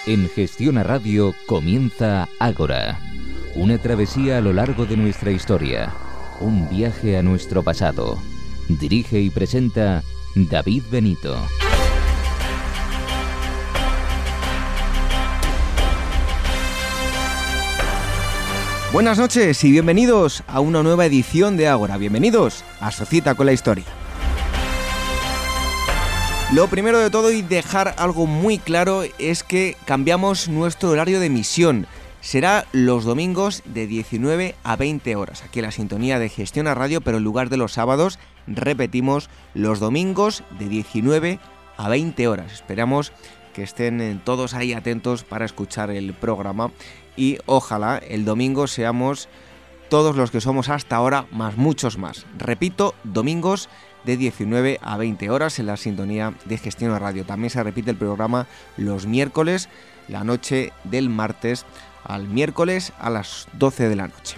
En Gestión a Radio comienza Ágora, una travesía a lo largo de nuestra historia, un viaje a nuestro pasado. Dirige y presenta David Benito. Buenas noches y bienvenidos a una nueva edición de Ágora. Bienvenidos a su cita con la historia. Lo primero de todo y dejar algo muy claro es que cambiamos nuestro horario de emisión. Será los domingos de 19 a 20 horas, aquí en la sintonía de Gestión a Radio, pero en lugar de los sábados, repetimos, los domingos de 19 a 20 horas. Esperamos que estén todos ahí atentos para escuchar el programa y ojalá el domingo seamos todos los que somos hasta ahora, más muchos más. Repito, domingos de 19 a 20 horas en la sintonía de Gestión a Radio. También se repite el programa los miércoles, la noche del martes al miércoles a las 12 de la noche.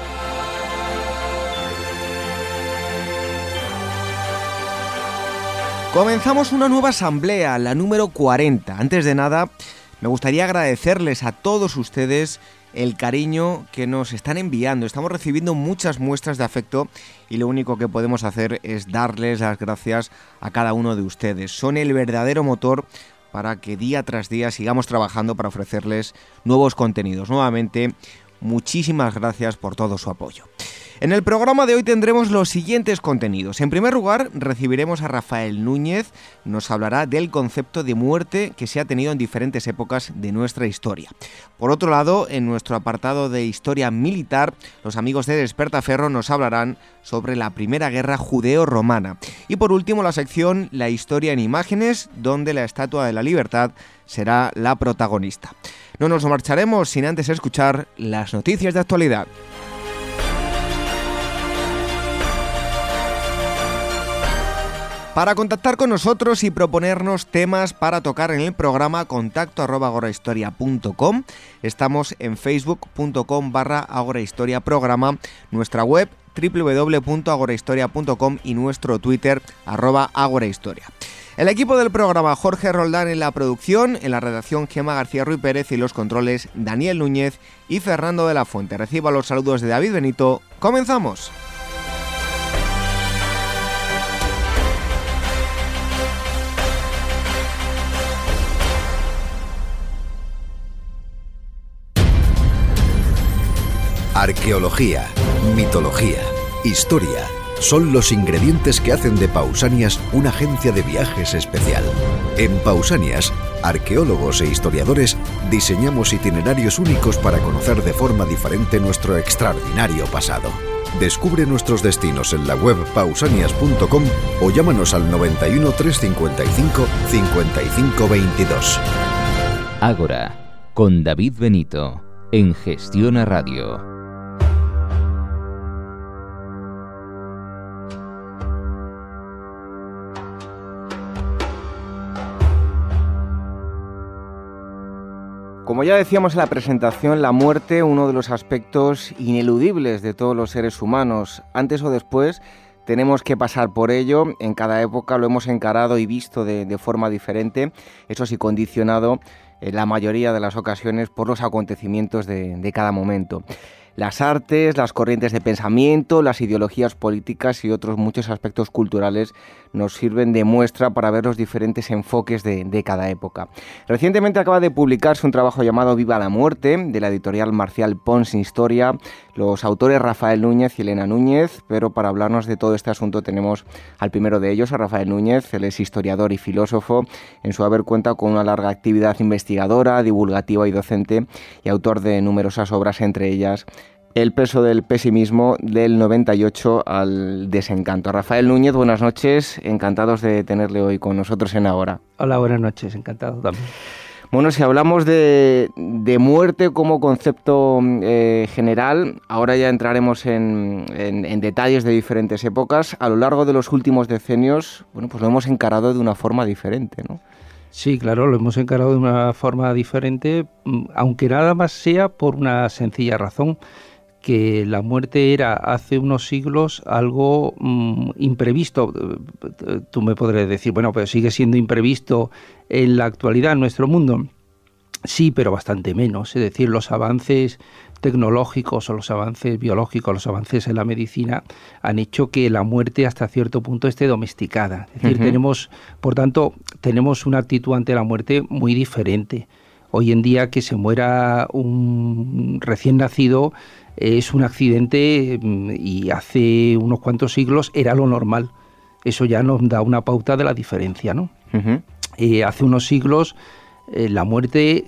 Comenzamos una nueva asamblea, la número 40. Antes de nada, me gustaría agradecerles a todos ustedes el cariño que nos están enviando. Estamos recibiendo muchas muestras de afecto y lo único que podemos hacer es darles las gracias a cada uno de ustedes. Son el verdadero motor para que día tras día sigamos trabajando para ofrecerles nuevos contenidos. Nuevamente, muchísimas gracias por todo su apoyo. En el programa de hoy tendremos los siguientes contenidos. En primer lugar, recibiremos a Rafael Núñez, nos hablará del concepto de muerte que se ha tenido en diferentes épocas de nuestra historia. Por otro lado, en nuestro apartado de historia militar, los amigos de Despertaferro nos hablarán sobre la Primera Guerra Judeo-Romana. Y por último, la sección La Historia en Imágenes, donde la Estatua de la Libertad será la protagonista. No nos marcharemos sin antes escuchar las noticias de actualidad. Para contactar con nosotros y proponernos temas para tocar en el programa, contacto@agorahistoria.com. Estamos en facebook.com/agorahistoriaprograma, nuestra web www.agorahistoria.com y nuestro Twitter @agorahistoria. El equipo del programa: Jorge Roldán en la producción, en la redacción Gemma García Ruiz Pérez y los controles Daniel Núñez y Fernando de la Fuente. Reciba los saludos de David Benito. ¡Comenzamos! Arqueología, mitología, historia, son los ingredientes que hacen de Pausanias una agencia de viajes especial. En Pausanias, arqueólogos e historiadores diseñamos itinerarios únicos para conocer de forma diferente nuestro extraordinario pasado. Descubre nuestros destinos en la web pausanias.com o llámanos al 91 355 55 22. Ágora, con David Benito, en Gestión a Radio. Como ya decíamos en la presentación, la muerte, uno de los aspectos ineludibles de todos los seres humanos. Antes o después tenemos que pasar por ello. En cada época lo hemos encarado y visto de forma diferente. Eso sí, condicionado en la mayoría de las ocasiones por los acontecimientos de cada momento. Las artes, las corrientes de pensamiento, las ideologías políticas y otros muchos aspectos culturales nos sirven de muestra para ver los diferentes enfoques de cada época. Recientemente acaba de publicarse un trabajo llamado Viva la Muerte, de la editorial Marcial Pons Historia, los autores Rafael Núñez y Elena Núñez, pero para hablarnos de todo este asunto tenemos al primero de ellos, a Rafael Núñez. Él es historiador y filósofo, en su haber cuenta con una larga actividad investigadora, divulgativa y docente, y autor de numerosas obras, entre ellas El peso del pesimismo, del 98 al desencanto. Rafael Núñez, buenas noches, encantados de tenerle hoy con nosotros en Ágora. Hola, buenas noches, encantado también. Bueno, si hablamos de muerte como concepto general, ahora ya entraremos en detalles de diferentes épocas. A lo largo de los últimos decenios, bueno, pues lo hemos encarado de una forma diferente, ¿no? Sí, claro, lo hemos encarado de una forma diferente, aunque nada más sea por una sencilla razón, que la muerte era hace unos siglos algo imprevisto. Tú me podrás decir, bueno, pero sigue siendo imprevisto en la actualidad en nuestro mundo. Sí, pero bastante menos. Es decir, los avances tecnológicos o los avances biológicos, los avances en la medicina han hecho que la muerte hasta cierto punto esté domesticada. Es decir, por tanto, tenemos una actitud ante la muerte muy diferente. Hoy en día que se muera un recién nacido es un accidente y hace unos cuantos siglos era lo normal. Eso ya nos da una pauta de la diferencia, ¿no? Hace unos siglos la muerte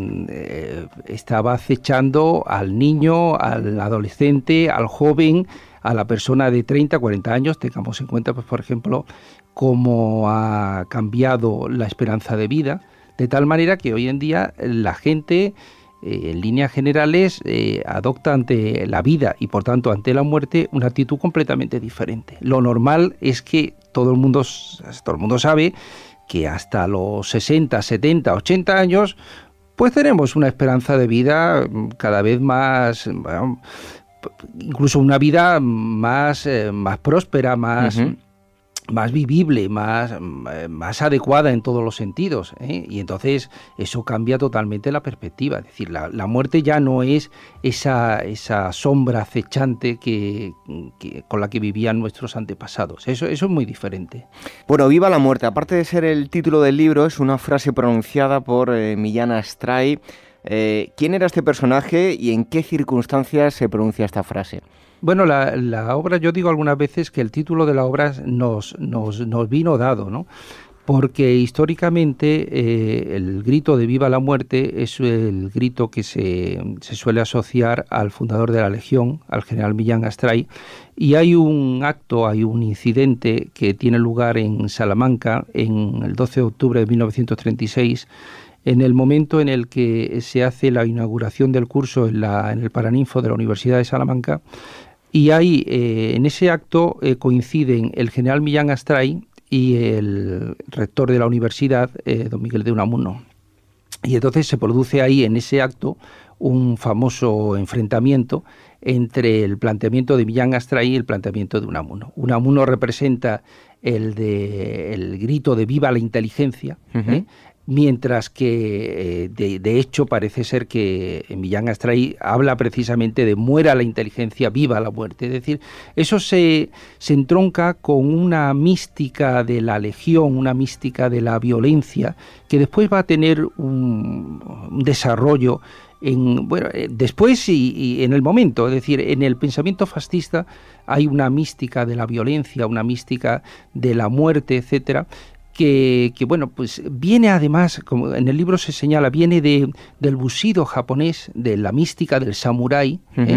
estaba acechando al niño, al adolescente, al joven, a la persona de 30, 40 años. Tengamos en cuenta, pues, por ejemplo, cómo ha cambiado la esperanza de vida, de tal manera que hoy en día la gente, en líneas generales, adopta ante la vida y, por tanto, ante la muerte, una actitud completamente diferente. Lo normal es que todo el mundo sabe que hasta los 60, 70, 80 años, pues tenemos una esperanza de vida cada vez más, bueno, incluso una vida más próspera, más vivible, más adecuada en todos los sentidos, ¿eh? Y entonces eso cambia totalmente la perspectiva. Es decir, la muerte ya no es esa sombra acechante con la que vivían nuestros antepasados. Eso es muy diferente. Bueno, Viva la muerte, aparte de ser el título del libro, es una frase pronunciada por Millán Astray. ¿Quién era este personaje y en qué circunstancias se pronuncia esta frase? Bueno, la obra, yo digo algunas veces que el título de la obra nos vino dado, ¿no? Porque históricamente el grito de Viva la muerte es el grito que se suele asociar al fundador de la Legión, al general Millán Astray, y hay un incidente que tiene lugar en Salamanca en el 12 de octubre de 1936, en el momento en el que se hace la inauguración del curso en el Paraninfo de la Universidad de Salamanca. Y ahí, en ese acto, coinciden el general Millán Astray y el rector de la universidad, don Miguel de Unamuno. Y entonces se produce ahí, en ese acto, un famoso enfrentamiento entre el planteamiento de Millán Astray y el planteamiento de Unamuno. Unamuno representa el grito de viva la inteligencia, mientras que de hecho parece ser que Millán Astray habla precisamente de muera la inteligencia, viva la muerte. Es decir, eso se entronca con una mística de la Legión, una mística de la violencia, que después va a tener un desarrollo después y en el momento. Es decir, en el pensamiento fascista hay una mística de la violencia, una mística de la muerte, etcétera, que bueno, pues viene además, como en el libro se señala, viene del bushido japonés, de la mística del samurái,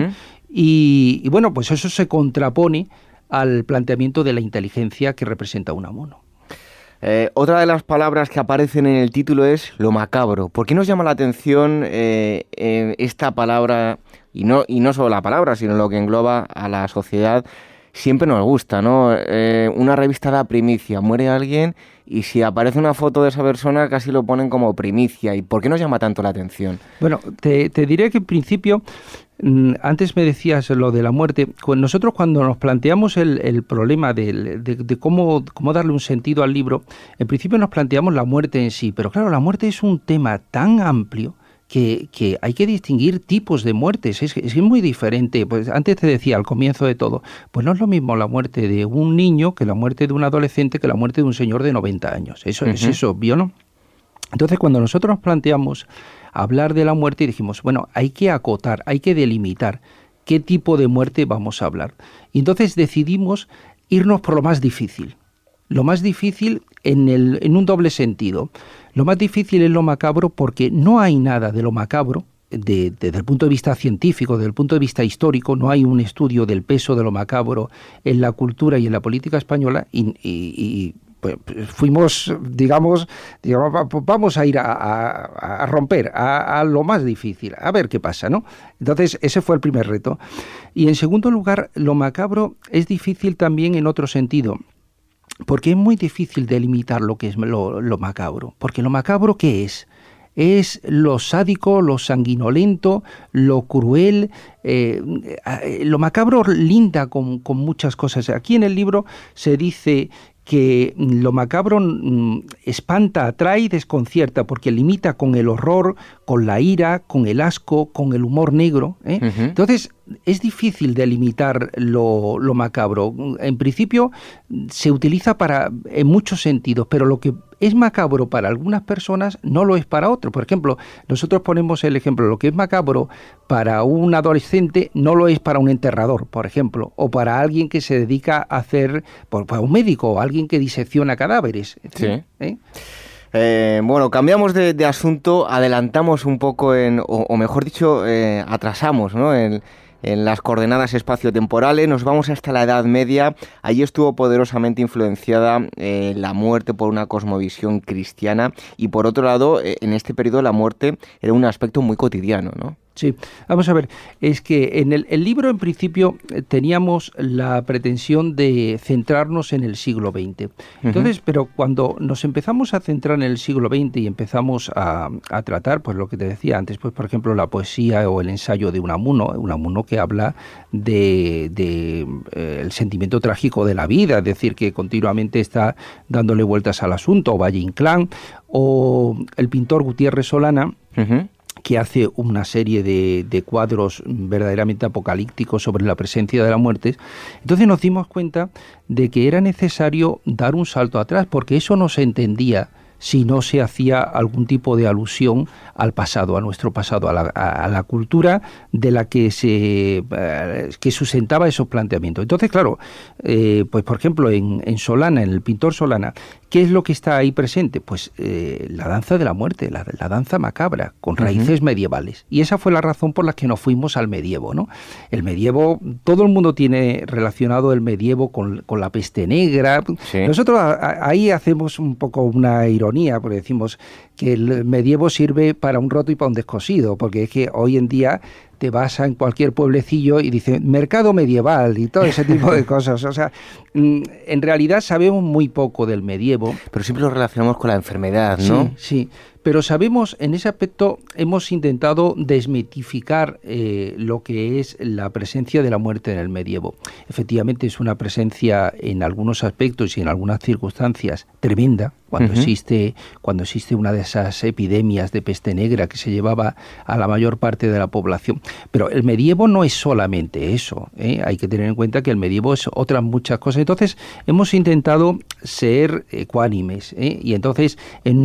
y bueno, pues eso se contrapone al planteamiento de la inteligencia que representa Unamuno. Otra de las palabras que aparecen en el título es lo macabro. ¿Por qué nos llama la atención esta palabra, y no solo la palabra, sino lo que engloba a la sociedad? Siempre nos gusta, ¿no? Una revista da primicia, muere alguien y si aparece una foto de esa persona casi lo ponen como primicia. ¿Y por qué nos llama tanto la atención? Bueno, te diré que en principio, antes me decías lo de la muerte, nosotros cuando nos planteamos el problema de cómo darle un sentido al libro, en principio nos planteamos la muerte en sí, pero claro, la muerte es un tema tan amplio que hay que distinguir tipos de muertes, es muy diferente. Pues antes te decía al comienzo de todo, pues no es lo mismo la muerte de un niño que la muerte de un adolescente que la muerte de un señor de 90 años, eso es obvio, ¿no? Entonces cuando nosotros nos planteamos hablar de la muerte dijimos, bueno, hay que acotar, hay que delimitar qué tipo de muerte vamos a hablar. Y entonces decidimos irnos por lo más difícil. Lo más difícil en un doble sentido. Lo más difícil es lo macabro porque no hay nada de lo macabro desde el punto de vista científico, desde el punto de vista histórico. No hay un estudio del peso de lo macabro en la cultura y en la política española y pues fuimos, digamos, vamos a ir a romper a lo más difícil, a ver qué pasa, ¿no? Entonces ese fue el primer reto. Y en segundo lugar, lo macabro es difícil también en otro sentido. Porque es muy difícil delimitar lo que es lo macabro. Porque lo macabro, ¿qué es? Es lo sádico, lo sanguinolento, lo cruel. Lo macabro linda con muchas cosas. Aquí en el libro se dice que lo macabro espanta, atrae y desconcierta, porque limita con el horror, con la ira, con el asco, con el humor negro. Entonces, es difícil delimitar lo macabro. En principio, se utiliza en muchos sentidos, pero lo que es macabro para algunas personas no lo es para otros. Por ejemplo, nosotros ponemos el ejemplo, lo que es macabro para un adolescente no lo es para un enterrador, por ejemplo, o para alguien que se dedica a hacer, para un médico, o alguien que disecciona cadáveres. Sí. Bueno, cambiamos de asunto, adelantamos un poco o mejor dicho, atrasamos, ¿no?, en las coordenadas espaciotemporales, nos vamos hasta la Edad Media. Allí estuvo poderosamente influenciada la muerte por una cosmovisión cristiana, y por otro lado, en este periodo la muerte era un aspecto muy cotidiano, ¿no? Sí, vamos a ver, es que en el libro en principio teníamos la pretensión de centrarnos en el siglo XX. Entonces, pero cuando nos empezamos a centrar en el siglo XX y empezamos a tratar, pues lo que te decía antes, pues por ejemplo la poesía o el ensayo de Unamuno que habla de el sentimiento trágico de la vida, es decir, que continuamente está dándole vueltas al asunto, o Valle Inclán, o el pintor Gutiérrez Solana, que hace una serie de cuadros verdaderamente apocalípticos sobre la presencia de la muerte. Entonces nos dimos cuenta de que era necesario dar un salto atrás, porque eso no se entendía si no se hacía algún tipo de alusión al pasado, a nuestro pasado, a la cultura de la que que sustentaba esos planteamientos. Entonces, claro, pues por ejemplo, en Solana, en el pintor Solana, ¿qué es lo que está ahí presente? Pues la danza de la muerte, la danza macabra, con raíces medievales. Y esa fue la razón por la que nos fuimos al medievo, ¿no? El medievo, todo el mundo tiene relacionado el medievo con la peste negra. Sí. Nosotros ahí hacemos un poco una ironía, porque decimos que el medievo sirve para un roto y para un descosido, porque es que hoy en día te vas en cualquier pueblecillo y dice mercado medieval y todo ese tipo de cosas. O sea, en realidad sabemos muy poco del medievo. Pero siempre lo relacionamos con la enfermedad, ¿no? Sí. Pero sabemos, en ese aspecto, hemos intentado desmitificar lo que es la presencia de la muerte en el medievo. Efectivamente, es una presencia en algunos aspectos y en algunas circunstancias tremenda, cuando existe una de esas epidemias de peste negra que se llevaba a la mayor parte de la población. Pero el medievo no es solamente eso, hay que tener en cuenta que el medievo es otras muchas cosas. Entonces, hemos intentado ser ecuánimes, y entonces en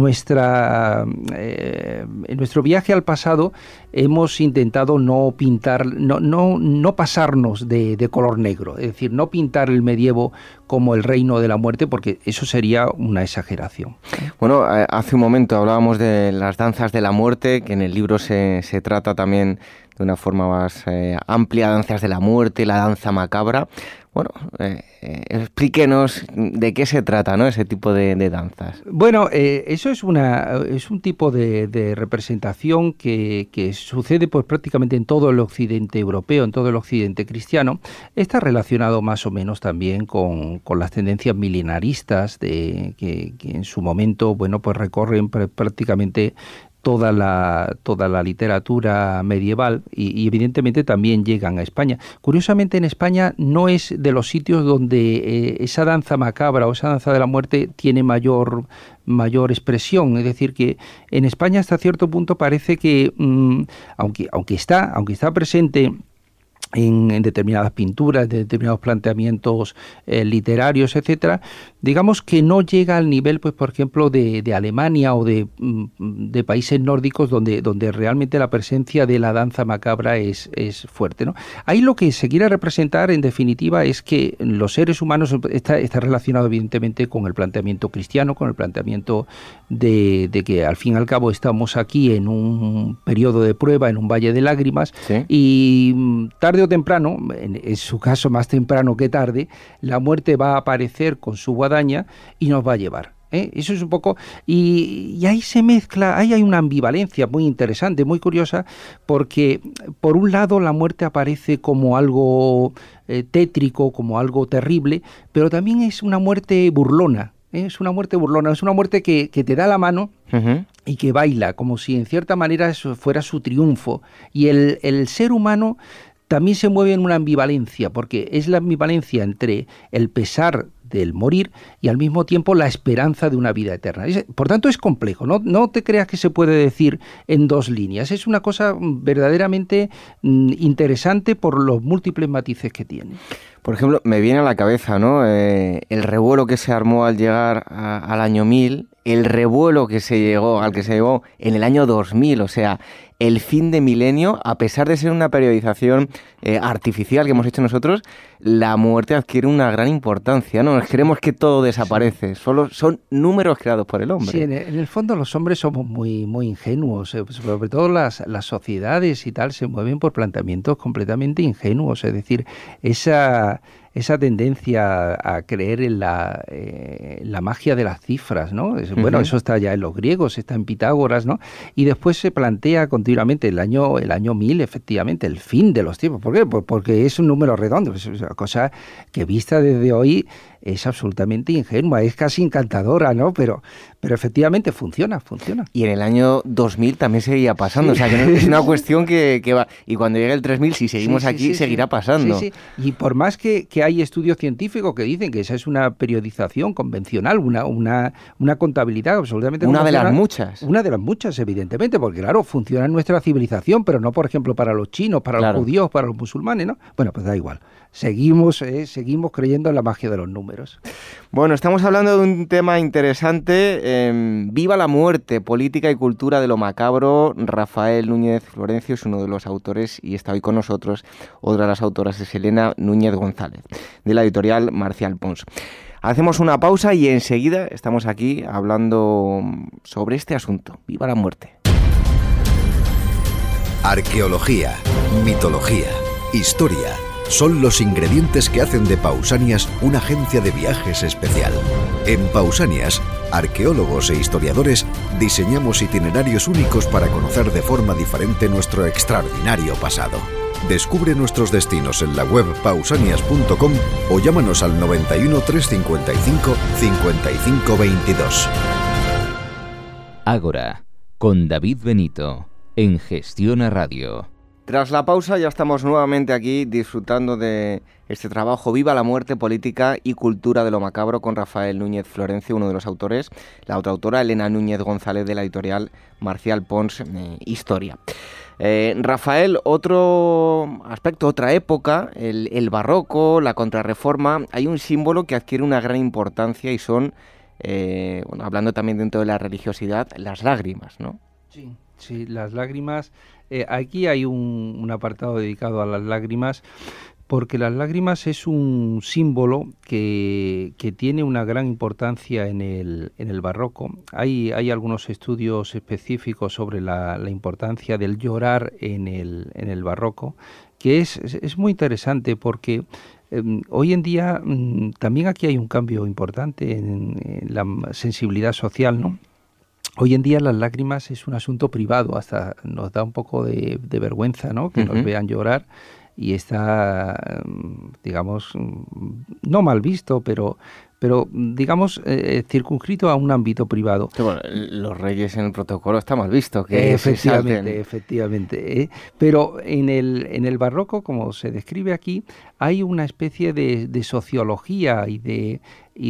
nuestro viaje al pasado hemos intentado no pintar, no pasarnos de color negro, es decir, no pintar el medievo como el reino de la muerte, porque eso sería una exageración. Bueno, hace un momento hablábamos de las danzas de la muerte, que en el libro se trata también de una forma más amplia, danzas de la muerte, la danza macabra. Bueno, explíquenos de qué se trata, ¿no?, ese tipo de danzas. Bueno, eso es un tipo de representación que sucede pues prácticamente en todo el occidente europeo, en todo el occidente cristiano. Está relacionado más o menos también con las tendencias milenaristas que en su momento, bueno, pues recorren prácticamente toda la literatura medieval y evidentemente también llegan a España. Curiosamente, en España no es de los sitios donde esa danza macabra o esa danza de la muerte tiene mayor expresión. Es decir, que en España hasta cierto punto parece que, aunque está presente en determinadas pinturas, de determinados planteamientos literarios, etcétera, digamos que no llega al nivel, pues por ejemplo, de Alemania o de países nórdicos donde realmente la presencia de la danza macabra es fuerte, ¿no? Ahí lo que se quiere representar, en definitiva, es que los seres humanos está relacionado evidentemente con el planteamiento cristiano, con el planteamiento de que al fin y al cabo estamos aquí en un periodo de prueba, en un valle de lágrimas, ¿sí? Y tarde o temprano, en su caso más temprano que tarde, la muerte va a aparecer con su guadaña y nos va a llevar. Eso es un poco, y ahí se mezcla, ahí hay una ambivalencia muy interesante, muy curiosa, porque por un lado la muerte aparece como algo tétrico, como algo terrible, pero también es una muerte burlona. Es una muerte burlona, es una muerte que te da la mano y que baila, como si en cierta manera eso fuera su triunfo. Y el ser humano también se mueve en una ambivalencia, porque es la ambivalencia entre el pesar del morir y al mismo tiempo la esperanza de una vida eterna. Por tanto, es complejo, no te creas que se puede decir en dos líneas. Es una cosa verdaderamente interesante por los múltiples matices que tiene. Por ejemplo, me viene a la cabeza, ¿no? El revuelo que se armó al llegar al año 1000, el revuelo al que se llegó en el año 2000, o sea, el fin de milenio, a pesar de ser una periodización artificial que hemos hecho nosotros, la muerte adquiere una gran importancia, ¿no? Creemos que todo desaparece, solo son números creados por el hombre. Sí, en el fondo los hombres somos muy ingenuos, sobre todo las sociedades y tal se mueven por planteamientos completamente ingenuos, es decir, esa tendencia a creer en la magia de las cifras, ¿no? Bueno, eso está ya en los griegos, está en Pitágoras, ¿no? Y después se plantea continuamente el año 1000, efectivamente, el fin de los tiempos. ¿Por qué? Porque es un número redondo, es una cosa que vista desde hoy es absolutamente ingenua, es casi encantadora, ¿no? Pero efectivamente funciona. Y en el año 2000 también seguía pasando, sí. O sea, que no es una cuestión que va... Y cuando llegue el 3000, si seguimos aquí, seguirá pasando. Sí. Y por más que hay estudios científicos que dicen que esa es una periodización convencional, una contabilidad absolutamente una convencional. De las muchas. Una de las muchas, evidentemente, porque claro, funciona en nuestra civilización, pero no, por ejemplo, para los chinos, para los judíos, para los musulmanes, ¿no? Bueno, pues da igual. Seguimos creyendo en la magia de los números. Bueno, estamos hablando de un tema interesante. Viva la muerte, política y cultura de lo macabro. Rafael Núñez Florencio es uno de los autores y está hoy con nosotros. Otra de las autoras es Elena Núñez González, de la editorial Marcial Pons. Hacemos una pausa y enseguida estamos aquí hablando sobre este asunto. Viva la muerte. Arqueología, mitología, historia son los ingredientes que hacen de Pausanias una agencia de viajes especial. En Pausanias, arqueólogos e historiadores diseñamos itinerarios únicos para conocer de forma diferente nuestro extraordinario pasado. Descubre nuestros destinos en la web pausanias.com o llámanos al 91 355 5522. Ágora, con David Benito, en Gestión a Radio. Tras la pausa ya estamos nuevamente aquí disfrutando de este trabajo Viva la muerte, política y cultura de lo macabro con Rafael Núñez Florencio, uno de los autores, la otra autora Elena Núñez González de la editorial Marcial Pons, Historia. Rafael, otro aspecto, otra época, el barroco, la contrarreforma, hay un símbolo que adquiere una gran importancia y son, hablando también dentro de la religiosidad, las lágrimas, ¿no? Sí, las lágrimas. Aquí hay un apartado dedicado a las lágrimas, porque las lágrimas es un símbolo que tiene una gran importancia en el barroco. Hay algunos estudios específicos sobre la importancia del llorar en el barroco, que es muy interesante porque hoy en día también aquí hay un cambio importante en la sensibilidad social, ¿no? Hoy en día las lágrimas es un asunto privado, hasta nos da un poco de vergüenza, ¿no? Que nos vean llorar y está, digamos, no mal visto, pero digamos, circunscrito a un ámbito privado. Sí, bueno, los reyes en el protocolo está mal visto. Que efectivamente. Pero en el barroco, como se describe aquí, hay una especie de sociología y de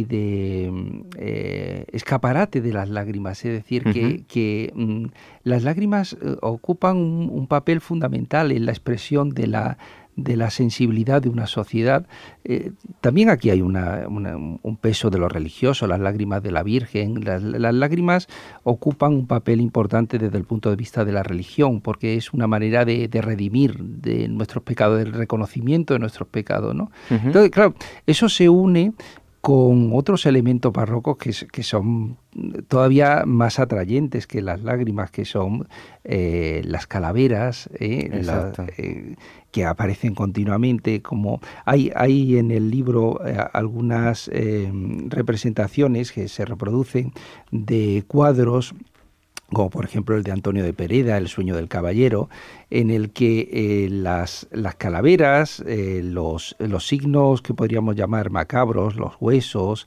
escaparate de las lágrimas, es decir, que las lágrimas ocupan un papel fundamental en la expresión de la sensibilidad de una sociedad. También aquí hay un peso de lo religioso, las lágrimas de la Virgen. Las lágrimas ocupan un papel importante desde el punto de vista de la religión, porque es una manera de redimir de nuestros pecados, del reconocimiento de nuestros pecados, ¿no? Entonces, claro, eso se une con otros elementos barrocos que son todavía más atrayentes que las lágrimas, que son las calaveras, que aparecen continuamente. Como hay en el libro algunas representaciones que se reproducen de cuadros, como por ejemplo el de Antonio de Pereda, El sueño del caballero, en el que las calaveras, los signos que podríamos llamar macabros, los huesos,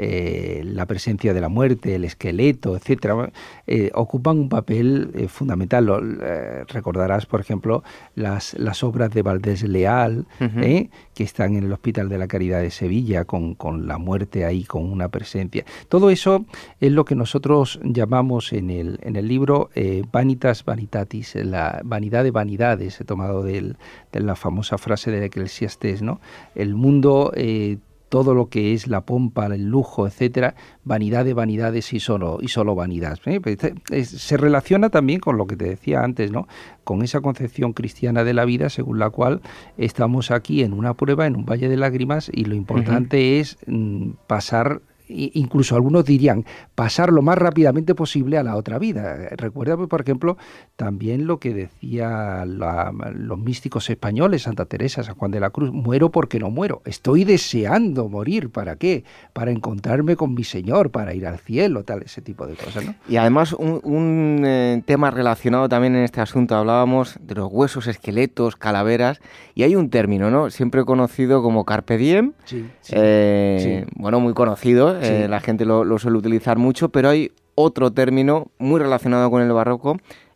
la presencia de la muerte, el esqueleto, etcétera, ocupan un papel fundamental. Recordarás, por ejemplo, las obras de Valdés Leal, que están en el Hospital de la Caridad de Sevilla, con la muerte ahí, con una presencia. Todo eso es lo que nosotros llamamos en el libro Vanitas Vanitatis, la vanidad de vanidades, he tomado de la famosa frase del Eclesiastés, ¿no? El mundo, todo lo que es la pompa, el lujo, etcétera, vanidad de vanidades y solo vanidad. Se relaciona también con lo que te decía antes, ¿no? Con esa concepción cristiana de la vida, según la cual estamos aquí en una prueba, en un valle de lágrimas, y lo importante es pasar, incluso algunos dirían, pasar lo más rápidamente posible a la otra vida. Recuerda, por ejemplo, también lo que decía los místicos españoles, Santa Teresa, San Juan de la Cruz: muero porque no muero, estoy deseando morir. ¿Para qué? Para encontrarme con mi Señor, para ir al cielo, tal, ese tipo de cosas, ¿no? Y además un tema relacionado también en este asunto, hablábamos de los huesos, esqueletos, calaveras, y hay un término, ¿no?, siempre conocido como carpe diem, sí. Bueno, muy conocido, la gente lo suele utilizar mucho, pero hay otro término muy relacionado con el barroco,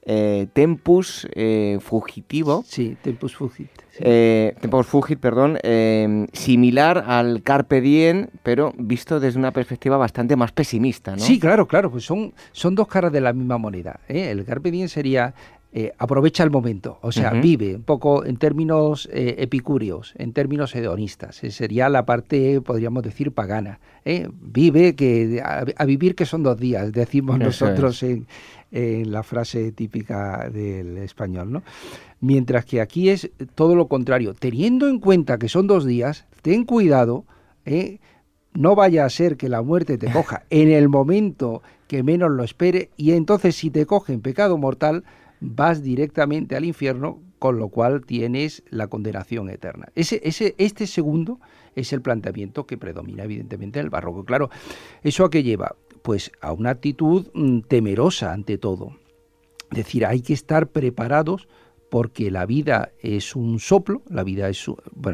tempus fugitivo. Sí, tempus fugit. Sí. Tempus fugit, perdón, similar al carpe diem, pero visto desde una perspectiva bastante más pesimista, ¿no? Sí, claro, pues son dos caras de la misma moneda, ¿eh? El carpe diem sería aprovecha el momento, o sea, vive un poco en términos epicúreos, en términos hedonistas. Sería la parte, podríamos decir, pagana. Vive, que a vivir que son 2 días, decimos nosotros en la frase típica del español, ¿no? Mientras que aquí es todo lo contrario. Teniendo en cuenta que son 2 días, ten cuidado, no vaya a ser que la muerte te coja en el momento que menos lo espere, y entonces si te coge en pecado mortal, vas directamente al infierno, con lo cual tienes la condenación eterna. Este segundo es el planteamiento que predomina evidentemente en el barroco. Claro, ¿eso a qué lleva? Pues a una actitud temerosa ante todo. Es decir, hay que estar preparados, porque la vida es un soplo, la vida es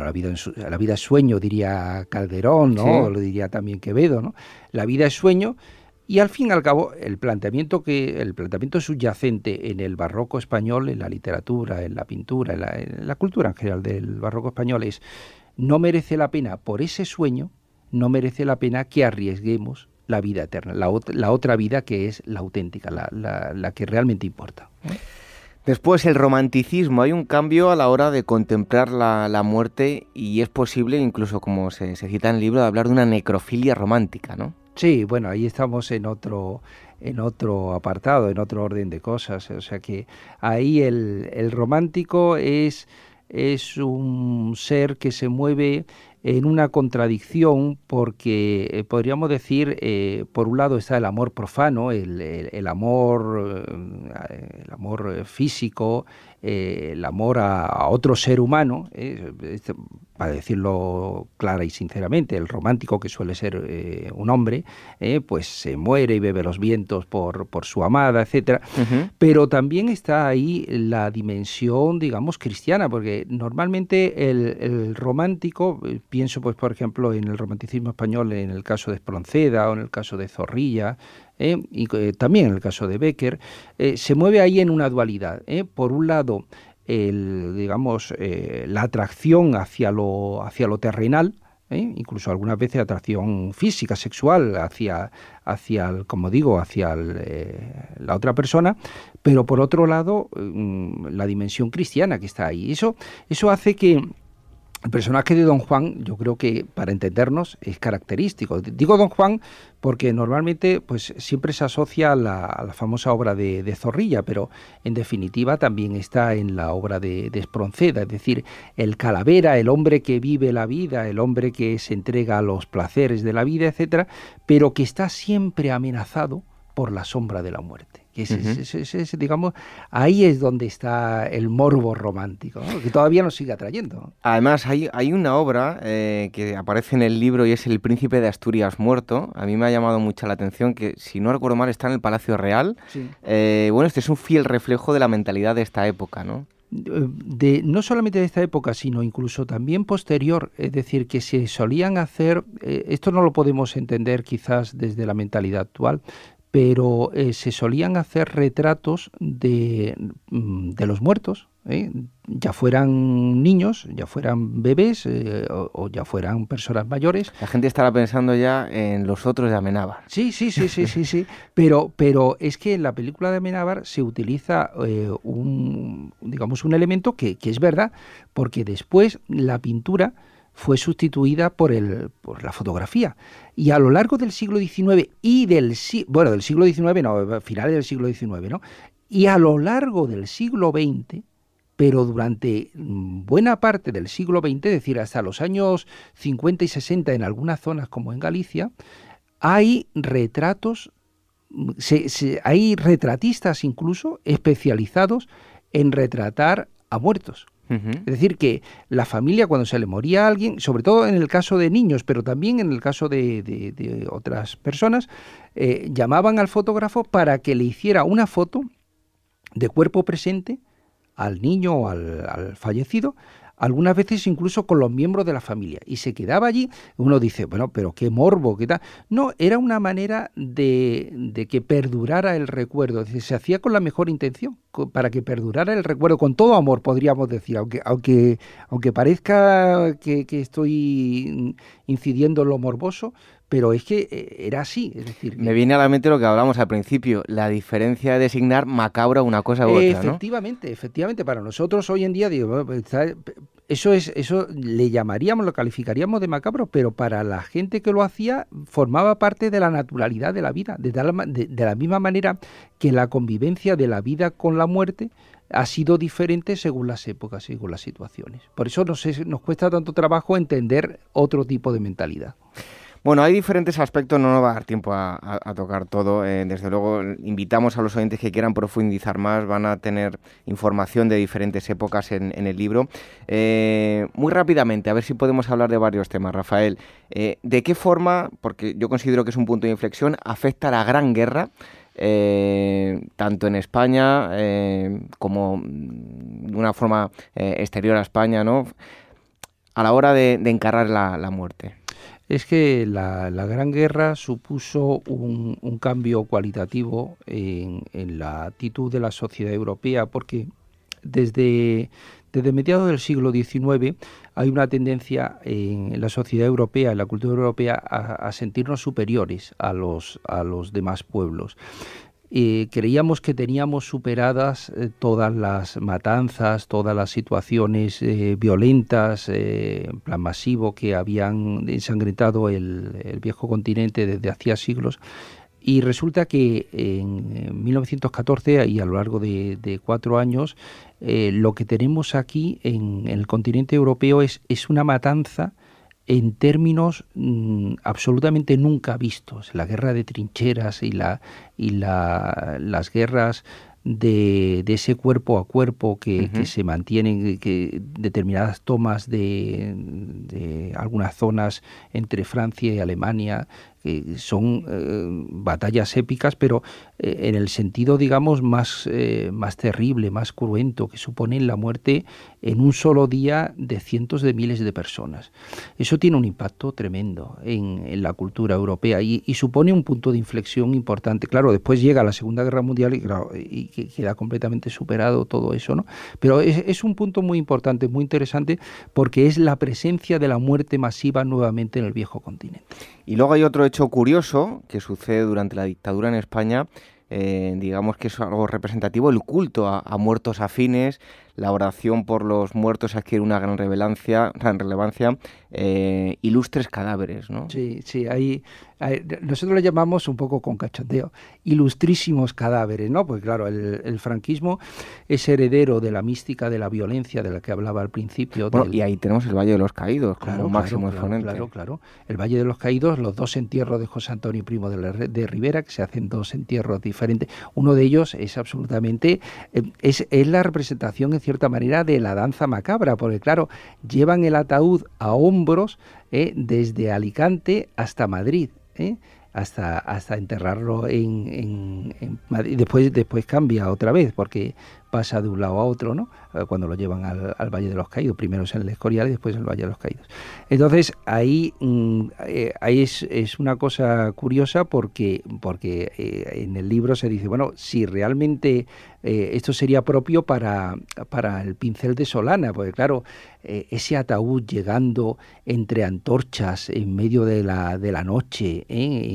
sueño, diría Calderón, ¿no? Sí. Lo diría también Quevedo, ¿no? La vida es sueño. Y al fin y al cabo, el planteamiento subyacente en el barroco español, en la literatura, en la pintura, en la cultura en general del barroco español, es: no merece la pena, por ese sueño, no merece la pena que arriesguemos la vida eterna, la otra vida, que es la auténtica, la que realmente importa. Después, el romanticismo. Hay un cambio a la hora de contemplar la muerte, y es posible, incluso como se cita en el libro, de hablar de una necrofilia romántica, ¿no? Sí, bueno, ahí estamos en otro apartado, en otro orden de cosas. O sea que ahí el romántico es un ser que se mueve en una contradicción, porque podríamos decir, por un lado está el amor profano, el amor físico, el amor a otro ser humano, para decirlo clara y sinceramente. El romántico, que suele ser un hombre, pues se muere y bebe los vientos por su amada, etcétera. Pero también está ahí la dimensión, digamos, cristiana, porque normalmente el romántico, pienso pues por ejemplo en el romanticismo español, en el caso de Espronceda o en el caso de Zorrilla, y también en el caso de Bécquer, se mueve ahí en una dualidad. Por un lado, la atracción hacia lo terrenal, incluso algunas veces atracción física, sexual, hacia la otra persona, pero por otro lado, la dimensión cristiana que está ahí. Eso hace que el personaje de Don Juan, yo creo que, para entendernos, es característico. Digo Don Juan porque normalmente pues siempre se asocia a la famosa obra de Zorrilla, pero en definitiva también está en la obra de Espronceda. Es decir, el calavera, el hombre que vive la vida, el hombre que se entrega a los placeres de la vida, etcétera, pero que está siempre amenazado por la sombra de la muerte. Que digamos, ahí es donde está el morbo romántico, ¿no? Que todavía nos sigue atrayendo. Además, hay una obra que aparece en el libro, y es El Príncipe de Asturias muerto. A mí me ha llamado mucho la atención, que, si no recuerdo mal, está en el Palacio Real. Sí. Este es un fiel reflejo de la mentalidad de esta época, ¿no? no solamente de esta época, sino incluso también posterior, es decir, que se solían hacer, esto no lo podemos entender quizás desde la mentalidad actual, pero se solían hacer retratos de los muertos, ya fueran niños, ya fueran bebés o ya fueran personas mayores. La gente estará pensando ya en los otros de Amenábar. Sí. Pero es que en la película de Amenábar se utiliza un elemento que es verdad, porque después la pintura fue sustituida por la fotografía. Y a lo largo del siglo XIX y del siglo XIX, no, finales del siglo XIX, ¿no? Y a lo largo del siglo XX, pero durante buena parte del siglo XX, es decir, hasta los años 50 y 60 en algunas zonas como en Galicia, hay retratos, hay retratistas incluso especializados en retratar a muertos. Es decir, que la familia, cuando se le moría a alguien, sobre todo en el caso de niños, pero también en el caso de otras personas, llamaban al fotógrafo para que le hiciera una foto de cuerpo presente al niño o al fallecido, algunas veces incluso con los miembros de la familia, y se quedaba allí. Uno dice, bueno, pero qué morbo, qué tal. No, era una manera de que perdurara el recuerdo, es decir, se hacía con la mejor intención, para que perdurara el recuerdo, con todo amor, podríamos decir, aunque parezca que estoy incidiendo en lo morboso, pero es que era así. Es decir, me viene a la mente lo que hablamos al principio, la diferencia de designar macabra una cosa u otra, ¿no? Efectivamente, para nosotros hoy en día, digo, eso le llamaríamos, lo calificaríamos de macabro, pero para la gente que lo hacía formaba parte de la naturalidad de la vida, de la misma manera que la convivencia de la vida con la muerte ha sido diferente según las épocas, según las situaciones. Por eso nos cuesta tanto trabajo entender otro tipo de mentalidad. Bueno, hay diferentes aspectos, no nos va a dar tiempo a tocar todo. Desde luego, invitamos a los oyentes que quieran profundizar más, van a tener información de diferentes épocas en el libro. Muy rápidamente, a ver si podemos hablar de varios temas, Rafael. ¿De qué forma, porque yo considero que es un punto de inflexión, afecta la Gran Guerra, tanto en España como de una forma exterior a España, ¿no?, a la hora de encarar la muerte? Es que la Gran Guerra supuso un cambio cualitativo en la actitud de la sociedad europea, porque desde mediados del siglo XIX hay una tendencia en la sociedad europea, en la cultura europea, a sentirnos superiores a los demás pueblos. Creíamos que teníamos superadas todas las matanzas, todas las situaciones violentas, en plan masivo, que habían ensangrentado el viejo continente desde hacía siglos. Y resulta que en 1914 y a lo largo de 4 años, lo que tenemos aquí en el continente europeo es una matanza en términos absolutamente nunca vistos. La guerra de trincheras y las guerras de ese cuerpo a cuerpo que se mantienen, que determinadas tomas de algunas zonas entre Francia y Alemania, que son batallas épicas, pero en el sentido, digamos, más terrible, más cruento, que suponen la muerte en un solo día de cientos de miles de personas. Eso tiene un impacto tremendo en la cultura europea y supone un punto de inflexión importante. Claro, después llega la Segunda Guerra Mundial y queda completamente superado todo eso, ¿no? Pero es un punto muy importante, muy interesante, porque es la presencia de la muerte masiva nuevamente en el viejo continente. Y luego hay otro hecho curioso que sucede durante la dictadura en España, digamos que es algo representativo, el culto a muertos afines, la oración por los muertos adquiere una gran relevancia, ilustres cadáveres, ¿no? Sí, ahí nosotros le llamamos un poco con cachondeo, ilustrísimos cadáveres, ¿no? Porque claro, el franquismo es heredero de la mística de la violencia de la que hablaba al principio. Bueno, y ahí tenemos el Valle de los Caídos como máximo exponente. Claro. El Valle de los Caídos, los 2 entierros de José Antonio Primo de Rivera, que se hacen 2 entierros diferentes. Uno de ellos es absolutamente, es la representación en cierta manera de la danza macabra, porque claro, llevan el ataúd a hombros desde Alicante hasta Madrid, hasta enterrarlo en Madrid. Después cambia otra vez, porque pasa de un lado a otro, ¿no? Cuando lo llevan al Valle de los Caídos, primero es en el Escorial y después en el Valle de los Caídos. Entonces ahí es una cosa curiosa porque en el libro se dice, bueno, si realmente esto sería propio para el pincel de Solana, porque claro, ese ataúd llegando entre antorchas en medio de la noche,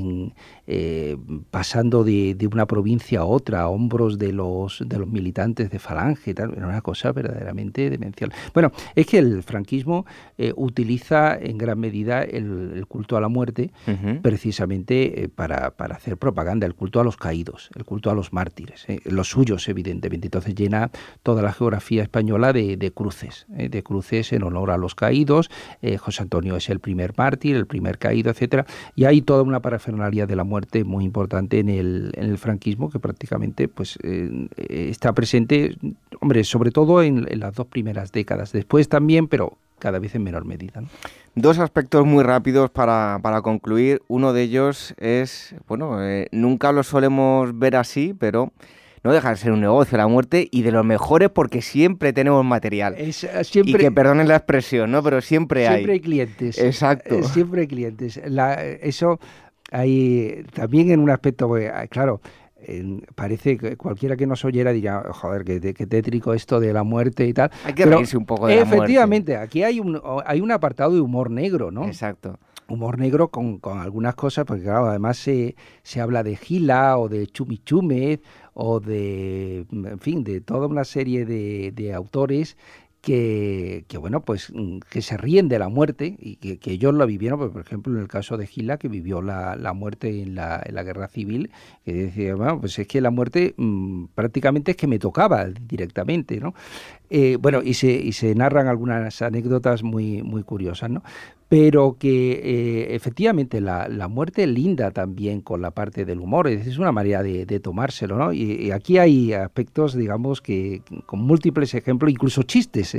pasando de una provincia a otra, a hombros de los militantes de Falange, tal, era una cosa verdaderamente demencial. Bueno, es que el franquismo utiliza en gran medida el culto a la muerte, precisamente para hacer propaganda, el culto a los caídos, el culto a los mártires, los suyos evidentemente. Entonces llena toda la geografía española de cruces en honor a los caídos. José Antonio es el primer mártir, el primer caído, etcétera, y hay toda una parafernalia de la muerte muy importante en el franquismo que prácticamente pues está presente, hombre, sobre todo en las 2 primeras décadas, después también, pero cada vez en menor medida, ¿no? 2 aspectos muy rápidos para concluir. Uno de ellos es, bueno, nunca lo solemos ver así, pero no deja de ser un negocio la muerte, y de los mejores porque siempre tenemos material. Y que perdonen la expresión, ¿no? Pero siempre hay. Siempre hay clientes. Exacto. Siempre hay clientes. Eso hay también en un aspecto, claro, parece que cualquiera que nos oyera diría, joder, qué tétrico esto de la muerte y tal. Hay que reírse un poco de la muerte. Efectivamente, aquí hay un apartado de humor negro, ¿no? Exacto. Humor negro con algunas cosas, porque claro, además se habla de Gila o de Chumichúmez o de, en fin, de toda una serie de autores que bueno, pues que se ríen de la muerte y que ellos la vivieron, por ejemplo, en el caso de Gila, que vivió la muerte en la guerra civil, que decía, bueno, pues es que la muerte prácticamente es que me tocaba directamente, ¿no? Bueno, y se narran algunas anécdotas muy, muy curiosas, ¿no? Pero que efectivamente la muerte linda también con la parte del humor, es una manera de tomárselo, ¿no? Y aquí hay aspectos, digamos, que con múltiples ejemplos, incluso chistes,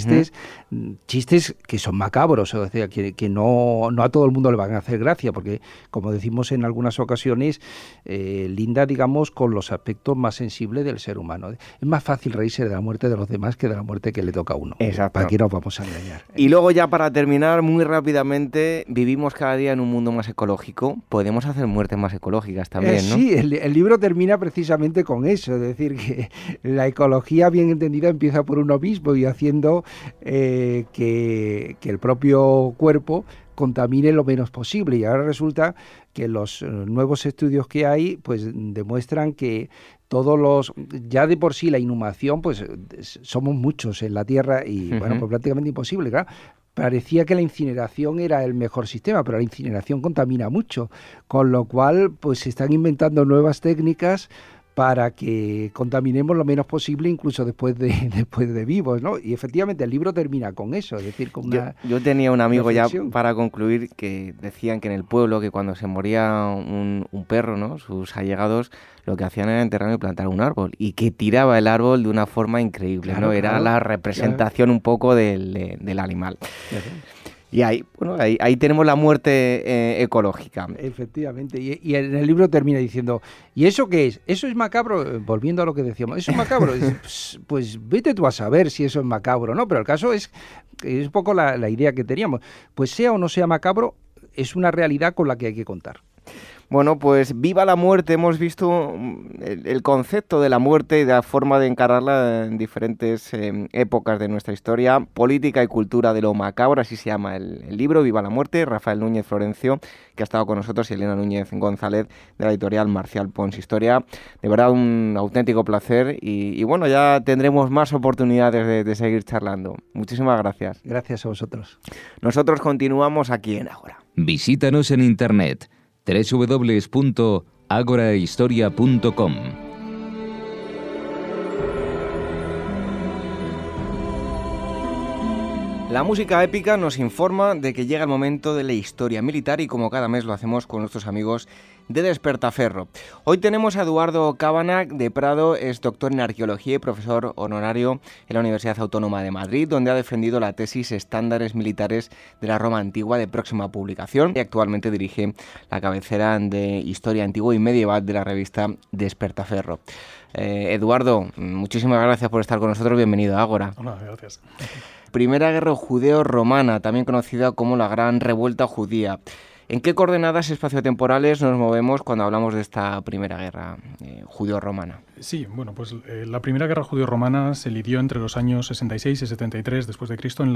chistes que son macabros, o sea, que no a todo el mundo le van a hacer gracia, porque, como decimos en algunas ocasiones, linda, digamos, con los aspectos más sensibles del ser humano. Es más fácil reírse de la muerte de los demás que de la muerte que le toca a uno. Exacto. ¿Para qué nos vamos a engañar? Y luego ya para terminar, muy rápidamente, vivimos cada día en un mundo más ecológico. Podemos hacer muertes más ecológicas también, ¿no? Sí, el libro termina precisamente con eso, es decir, que la ecología bien entendida empieza por uno mismo y haciendo que el propio cuerpo contamine lo menos posible, y ahora resulta que los nuevos estudios que hay pues demuestran que ya de por sí la inhumación, pues somos muchos en la Tierra y bueno, pues prácticamente imposible, claro. Parecía que la incineración era el mejor sistema, pero la incineración contamina mucho, con lo cual pues se están inventando nuevas técnicas para que contaminemos lo menos posible, incluso después de vivos, ¿no? Y efectivamente el libro termina con eso, es decir, con una yo tenía un amigo reflexión. Ya para concluir que decían que en el pueblo, que cuando se moría un perro, ¿no? Sus allegados lo que hacían era enterrarlo y plantar un árbol, y que tiraba el árbol de una forma increíble, claro, ¿no? Era claro, la representación un poco del animal. Claro. Y ahí tenemos la muerte ecológica. Efectivamente, y en el libro termina diciendo, ¿y eso qué es? ¿Eso es macabro? Volviendo a lo que decíamos, ¿eso es macabro? Pues vete tú a saber si eso es macabro, ¿no? Pero el caso es un poco la idea que teníamos. Pues sea o no sea macabro, es una realidad con la que hay que contar. Bueno, pues viva la muerte. Hemos visto el concepto de la muerte y de la forma de encararla en diferentes épocas de nuestra historia, política y cultura de lo macabro, así se llama el libro, Viva la muerte, Rafael Núñez Florencio, que ha estado con nosotros, y Elena Núñez González, de la editorial Marcial Pons Historia. De verdad, un auténtico placer, y bueno, ya tendremos más oportunidades de seguir charlando. Muchísimas gracias. Gracias a vosotros. Nosotros continuamos aquí en Ágora. Visítanos en internet www.agorahistoria.com. La música épica nos informa de que llega el momento de la historia militar, y como cada mes lo hacemos con nuestros amigos de Despertaferro. Hoy tenemos a Eduardo Cabanach de Prado, es doctor en arqueología y profesor honorario en la Universidad Autónoma de Madrid, donde ha defendido la tesis Estándares Militares de la Roma Antigua, de próxima publicación, y actualmente dirige la cabecera de Historia Antigua y Medieval de la revista Despertaferro. Eduardo, muchísimas gracias por estar con nosotros, bienvenido a Ágora. Hola, gracias. Primera guerra judeo-romana, también conocida como la Gran Revuelta Judía. ¿En qué coordenadas espaciotemporales nos movemos cuando hablamos de esta primera guerra judeo-romana? Sí, bueno, pues la primera guerra judeo-romana se lidió entre los años 66 y 73 después de Cristo en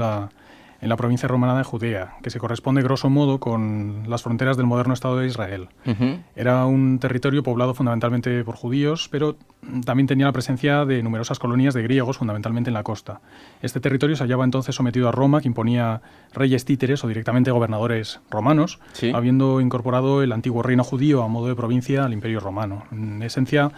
la provincia romana de Judea, que se corresponde grosso modo con las fronteras del moderno Estado de Israel. Era un territorio poblado fundamentalmente por judíos, pero también tenía la presencia de numerosas colonias de griegos, fundamentalmente en la costa. Este territorio se hallaba entonces sometido a Roma, que imponía reyes títeres o directamente gobernadores romanos, ¿sí?, habiendo incorporado el antiguo reino judío a modo de provincia al Imperio Romano. En esencia,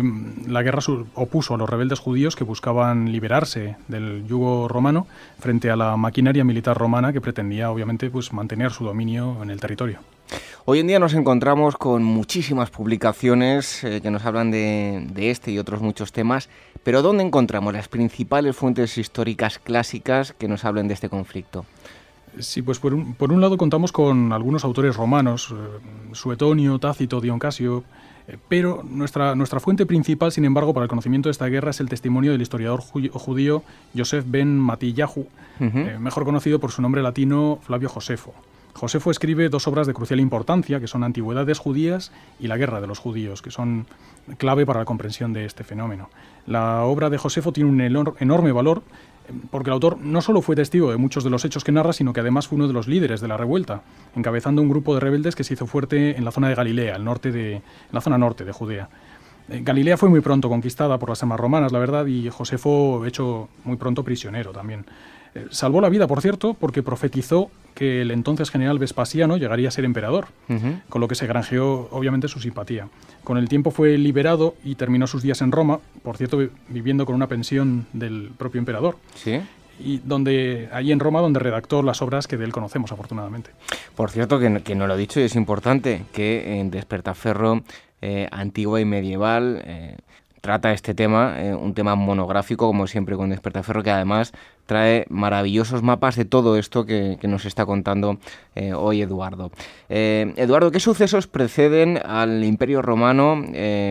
la guerra opuso a los rebeldes judíos que buscaban liberarse del yugo romano frente a la maquinaria militar romana que pretendía, obviamente, pues mantener su dominio en el territorio. Hoy en día nos encontramos con muchísimas publicaciones que nos hablan de este y otros muchos temas, pero ¿dónde encontramos las principales fuentes históricas clásicas que nos hablen de este conflicto? Sí, pues por un lado contamos con algunos autores romanos, Suetonio, Tácito, Dion Casio, pero nuestra fuente principal, sin embargo, para el conocimiento de esta guerra es el testimonio del historiador judío Yosef ben Matillahu, mejor conocido por su nombre latino Flavio Josefo. Josefo escribe dos obras de crucial importancia, que son Antigüedades judías y La guerra de los judíos, que son clave para la comprensión de este fenómeno. La obra de Josefo tiene un enorme valor porque el autor no solo fue testigo de muchos de los hechos que narra, sino que además fue uno de los líderes de la revuelta, encabezando un grupo de rebeldes que se hizo fuerte en la zona de Galilea, en la zona norte de Judea. Galilea fue muy pronto conquistada por las armas romanas, la verdad, y Josefo hecho muy pronto prisionero también. Salvó la vida, por cierto, porque profetizó que el entonces general Vespasiano llegaría a ser emperador, con lo que se granjeó, obviamente, su simpatía. Con el tiempo fue liberado y terminó sus días en Roma, por cierto, viviendo con una pensión del propio emperador. ¿Sí? Y allí en Roma, donde redactó las obras que de él conocemos, afortunadamente. Por cierto, que no lo he dicho y es importante, que en Despertaferro Antigua y Medieval trata este tema, un tema monográfico, como siempre con Despertaferro, que además trae maravillosos mapas de todo esto que nos está contando hoy Eduardo. Eduardo, ¿qué sucesos preceden al Imperio Romano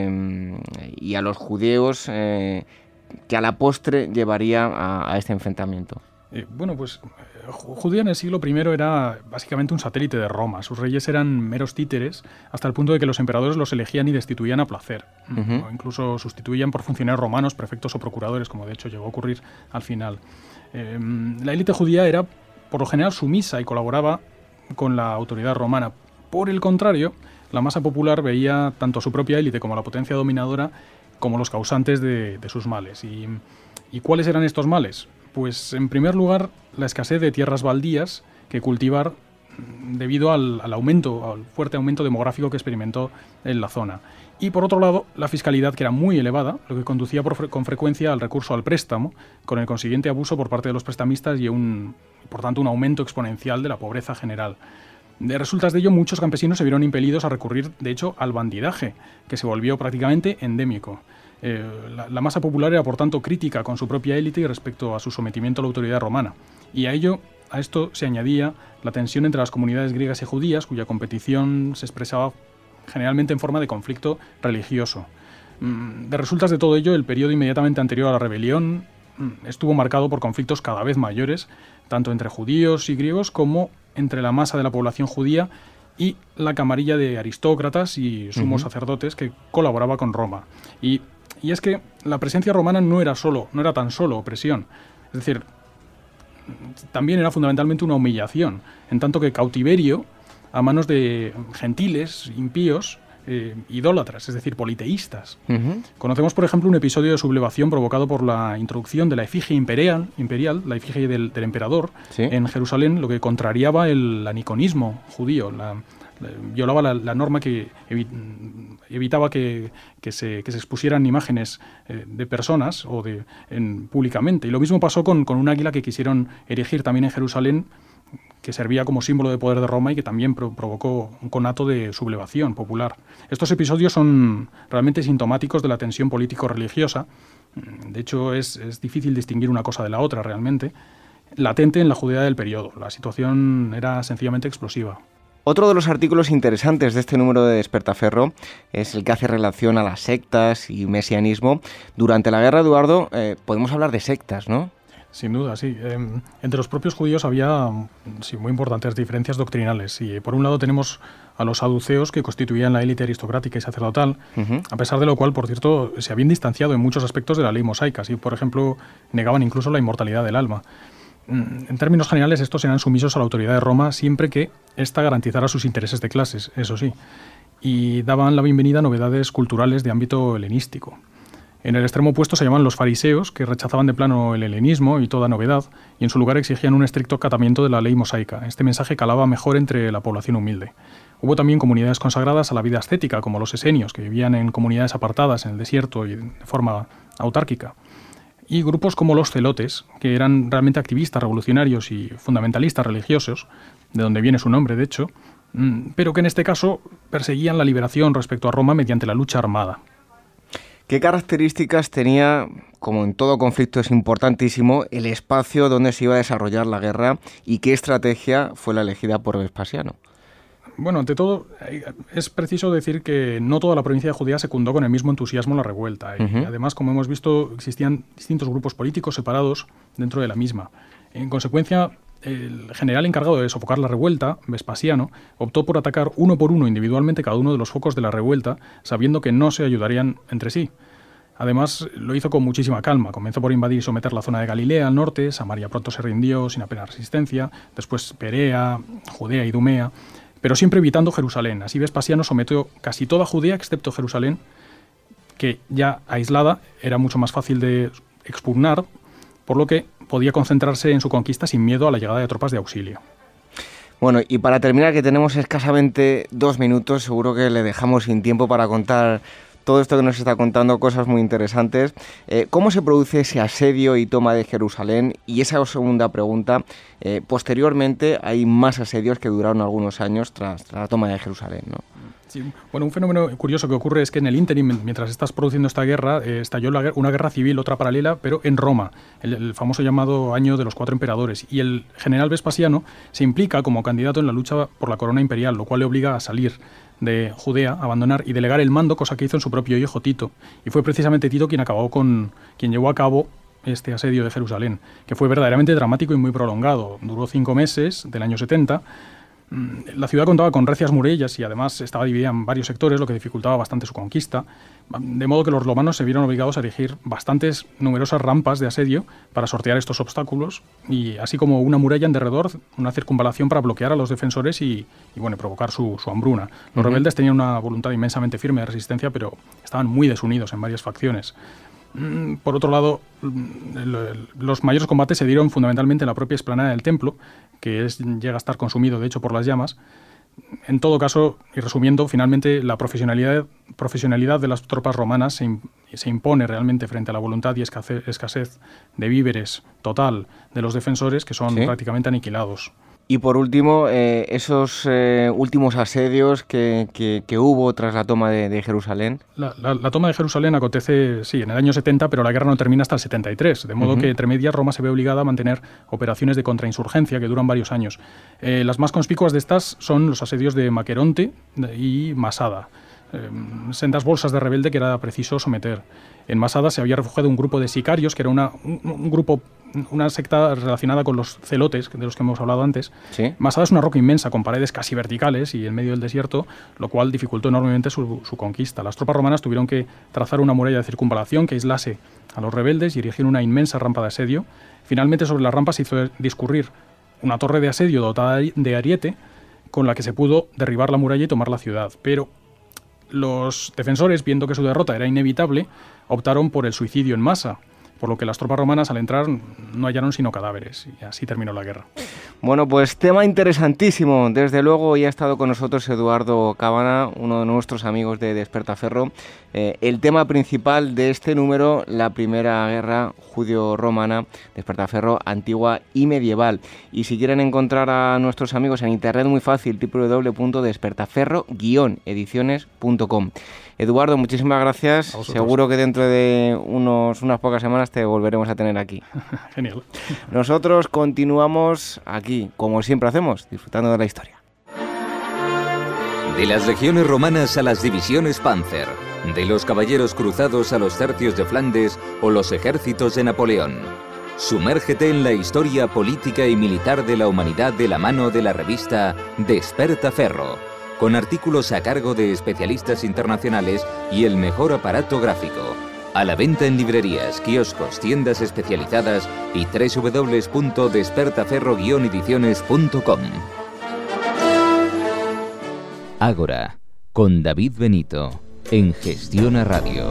y a los judíos que a la postre llevaría a este enfrentamiento? Bueno, pues Judea en el siglo I era básicamente un satélite de Roma. Sus reyes eran meros títeres, hasta el punto de que los emperadores los elegían y destituían a placer. O incluso sustituían por funcionarios romanos, prefectos o procuradores, como de hecho llegó a ocurrir al final. La élite judía era, por lo general, sumisa y colaboraba con la autoridad romana. Por el contrario, la masa popular veía tanto a su propia élite como a la potencia dominadora como los causantes de sus males. ¿Y cuáles eran estos males? Pues, en primer lugar, la escasez de tierras baldías que cultivar debido al fuerte aumento demográfico que experimentó en la zona. Y, por otro lado, la fiscalidad, que era muy elevada, lo que conducía con frecuencia al recurso al préstamo, con el consiguiente abuso por parte de los prestamistas y, por tanto, un aumento exponencial de la pobreza general. De resultas de ello, muchos campesinos se vieron impelidos a recurrir, de hecho, al bandidaje, que se volvió prácticamente endémico. La masa popular era, por tanto, crítica con su propia élite y respecto a su sometimiento a la autoridad romana. Y a esto se añadía la tensión entre las comunidades griegas y judías, cuya competición se expresaba generalmente en forma de conflicto religioso. De resultas de todo ello, el periodo inmediatamente anterior a la rebelión estuvo marcado por conflictos cada vez mayores, tanto entre judíos y griegos como entre la masa de la población judía y la camarilla de aristócratas y sumos sacerdotes que colaboraba con Roma. Y es que la presencia romana no era tan solo opresión, es decir, también era fundamentalmente una humillación, en tanto que cautiverio a manos de gentiles, impíos, idólatras, es decir, politeístas. Conocemos, por ejemplo, un episodio de sublevación provocado por la introducción de la efigie imperial, la efigie del emperador, ¿sí?, en Jerusalén, lo que contrariaba el aniconismo judío, violaba la norma que evitaba que se expusieran imágenes de personas públicamente. Y lo mismo pasó con un águila que quisieron erigir también en Jerusalén, que servía como símbolo de poder de Roma y que también provocó un conato de sublevación popular. Estos episodios son realmente sintomáticos de la tensión político-religiosa. De hecho, es difícil distinguir una cosa de la otra realmente, latente en la Judea del periodo. La situación era sencillamente explosiva. Otro de los artículos interesantes de este número de Despertaferro es el que hace relación a las sectas y mesianismo. Durante la guerra, Eduardo, podemos hablar de sectas, ¿no? Sin duda, sí. Entre los propios judíos había muy importantes diferencias doctrinales. Y por un lado tenemos a los saduceos, que constituían la élite aristocrática y sacerdotal, a pesar de lo cual, por cierto, se habían distanciado en muchos aspectos de la ley mosaica. Así, por ejemplo, negaban incluso la inmortalidad del alma. En términos generales, estos eran sumisos a la autoridad de Roma siempre que ésta garantizara sus intereses de clases, eso sí, y daban la bienvenida a novedades culturales de ámbito helenístico. En el extremo opuesto se llaman los fariseos, que rechazaban de plano el helenismo y toda novedad, y en su lugar exigían un estricto acatamiento de la ley mosaica. Este mensaje calaba mejor entre la población humilde. Hubo también comunidades consagradas a la vida ascética, como los esenios, que vivían en comunidades apartadas en el desierto y de forma autárquica. Y grupos como los celotes, que eran realmente activistas, revolucionarios y fundamentalistas religiosos, de donde viene su nombre, de hecho, pero que en este caso perseguían la liberación respecto a Roma mediante la lucha armada. ¿Qué características tenía, como en todo conflicto es importantísimo, el espacio donde se iba a desarrollar la guerra y qué estrategia fue la elegida por Vespasiano? Bueno, ante todo, es preciso decir que no toda la provincia de Judea secundó con el mismo entusiasmo la revuelta. Y además, como hemos visto, existían distintos grupos políticos separados dentro de la misma. En consecuencia, el general encargado de sofocar la revuelta, Vespasiano, optó por atacar uno por uno individualmente cada uno de los focos de la revuelta, sabiendo que no se ayudarían entre sí. Además, lo hizo con muchísima calma. Comenzó por invadir y someter la zona de Galilea al norte. Samaria pronto se rindió sin apenas resistencia. Después Perea, Judea y Idumea, pero siempre evitando Jerusalén. Así Vespasiano sometió casi toda Judea, excepto Jerusalén, que ya aislada era mucho más fácil de expugnar, por lo que podía concentrarse en su conquista sin miedo a la llegada de tropas de auxilio. Bueno, y para terminar, que tenemos escasamente 2 minutos, seguro que le dejamos sin tiempo para contar todo esto que nos está contando, cosas muy interesantes. ¿Cómo se produce ese asedio y toma de Jerusalén? Y esa segunda pregunta, posteriormente hay más asedios que duraron algunos años tras la toma de Jerusalén, ¿no? Sí. Bueno, un fenómeno curioso que ocurre es que en el ínterin, mientras estás produciendo esta guerra, estalló una guerra civil, otra paralela, pero en Roma, el famoso llamado Año de los 4 Emperadores. Y el general Vespasiano se implica como candidato en la lucha por la corona imperial, lo cual le obliga a salir de Judea, abandonar y delegar el mando, cosa que hizo en su propio hijo Tito. Y fue precisamente Tito quien llevó a cabo este asedio de Jerusalén, que fue verdaderamente dramático y muy prolongado. Duró 5 meses del año 70. La ciudad contaba con recias murallas y además estaba dividida en varios sectores, lo que dificultaba bastante su conquista, de modo que los romanos se vieron obligados a erigir numerosas rampas de asedio para sortear estos obstáculos, y así como una muralla en derredor, una circunvalación para bloquear a los defensores y provocar su hambruna. Los rebeldes tenían una voluntad inmensamente firme de resistencia, pero estaban muy desunidos en varias facciones. Por otro lado, los mayores combates se dieron fundamentalmente en la propia explanada del templo, que llega a estar consumido de hecho por las llamas. En todo caso, y resumiendo, finalmente la profesionalidad de las tropas romanas se impone realmente frente a la voluntad y escasez de víveres total de los defensores, que son prácticamente aniquilados. Y por último, esos últimos asedios que hubo tras la toma de Jerusalén. La toma de Jerusalén acontece, sí, en el año 70, pero la guerra no termina hasta el 73, de modo que entre medias Roma se ve obligada a mantener operaciones de contrainsurgencia que duran varios años. Las más conspicuas de estas son los asedios de Maqueronte y Masada, sendas bolsas de rebelde que era preciso someter. En Masada se había refugiado un grupo de sicarios, que era una secta relacionada con los celotes, de los que hemos hablado antes. ¿Sí? Masada es una roca inmensa, con paredes casi verticales y en medio del desierto, lo cual dificultó enormemente su conquista. Las tropas romanas tuvieron que trazar una muralla de circunvalación que aislase a los rebeldes y erigir una inmensa rampa de asedio. Finalmente, sobre la rampa se hizo discurrir una torre de asedio dotada de ariete, con la que se pudo derribar la muralla y tomar la ciudad. Pero los defensores, viendo que su derrota era inevitable, optaron por el suicidio en masa. por lo que las tropas romanas al entrar no hallaron sino cadáveres y así terminó la guerra. Bueno, pues tema interesantísimo. Desde luego, hoy ha estado con nosotros Eduardo Cabana, uno de nuestros amigos de Despertaferro. El tema principal de este número, la Primera Guerra Judeo-Romana, Despertaferro antigua y medieval. Y si quieren encontrar a nuestros amigos en internet, muy fácil, www.despertaferro-ediciones.com. Eduardo, muchísimas gracias. Seguro que dentro de unas pocas semanas te volveremos a tener aquí. Genial. Nosotros continuamos aquí, como siempre hacemos, disfrutando de la historia. De las legiones romanas a las divisiones Panzer, de los caballeros cruzados a los tercios de Flandes o los ejércitos de Napoleón. Sumérgete en la historia política y militar de la humanidad de la mano de la revista Despertaferro, con artículos a cargo de especialistas internacionales y el mejor aparato gráfico. A la venta en librerías, kioscos, tiendas especializadas y www.despertaferro-ediciones.com. Ágora, con David Benito, en Gestiona Radio.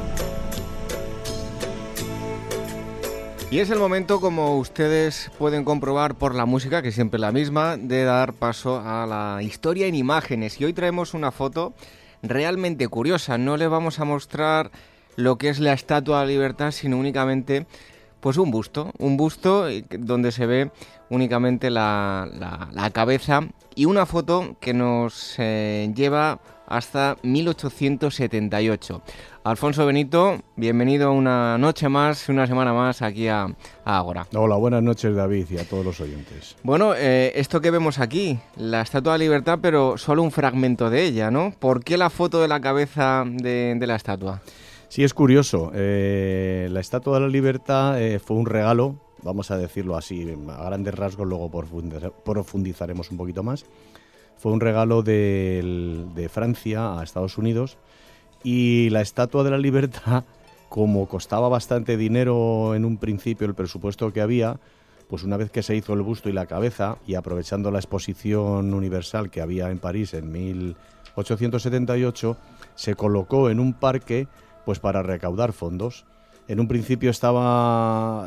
Y es el momento, como ustedes pueden comprobar por la música, que es siempre la misma, de dar paso a la historia en imágenes. Y hoy traemos una foto realmente curiosa. No le vamos a mostrar lo que es la Estatua de la Libertad, sino únicamente pues un busto donde se ve únicamente la cabeza, y una foto que nos lleva hasta 1878. Alfonso Benito, bienvenido una noche más, una semana más aquí a Ágora. Hola, buenas noches, David, y a todos los oyentes. Bueno, esto que vemos aquí, la Estatua de la Libertad, pero solo un fragmento de ella, ¿no? ¿Por qué la foto de la cabeza de la estatua? Sí, es curioso. La Estatua de la Libertad fue un regalo, vamos a decirlo así, a grandes rasgos, luego profundizaremos un poquito más. Fue un regalo de Francia a Estados Unidos, y la Estatua de la Libertad, como costaba bastante dinero en un principio el presupuesto que había, pues una vez que se hizo el busto y la cabeza, y aprovechando la exposición universal que había en París en 1878, se colocó en un parque pues para recaudar fondos. En un principio estaba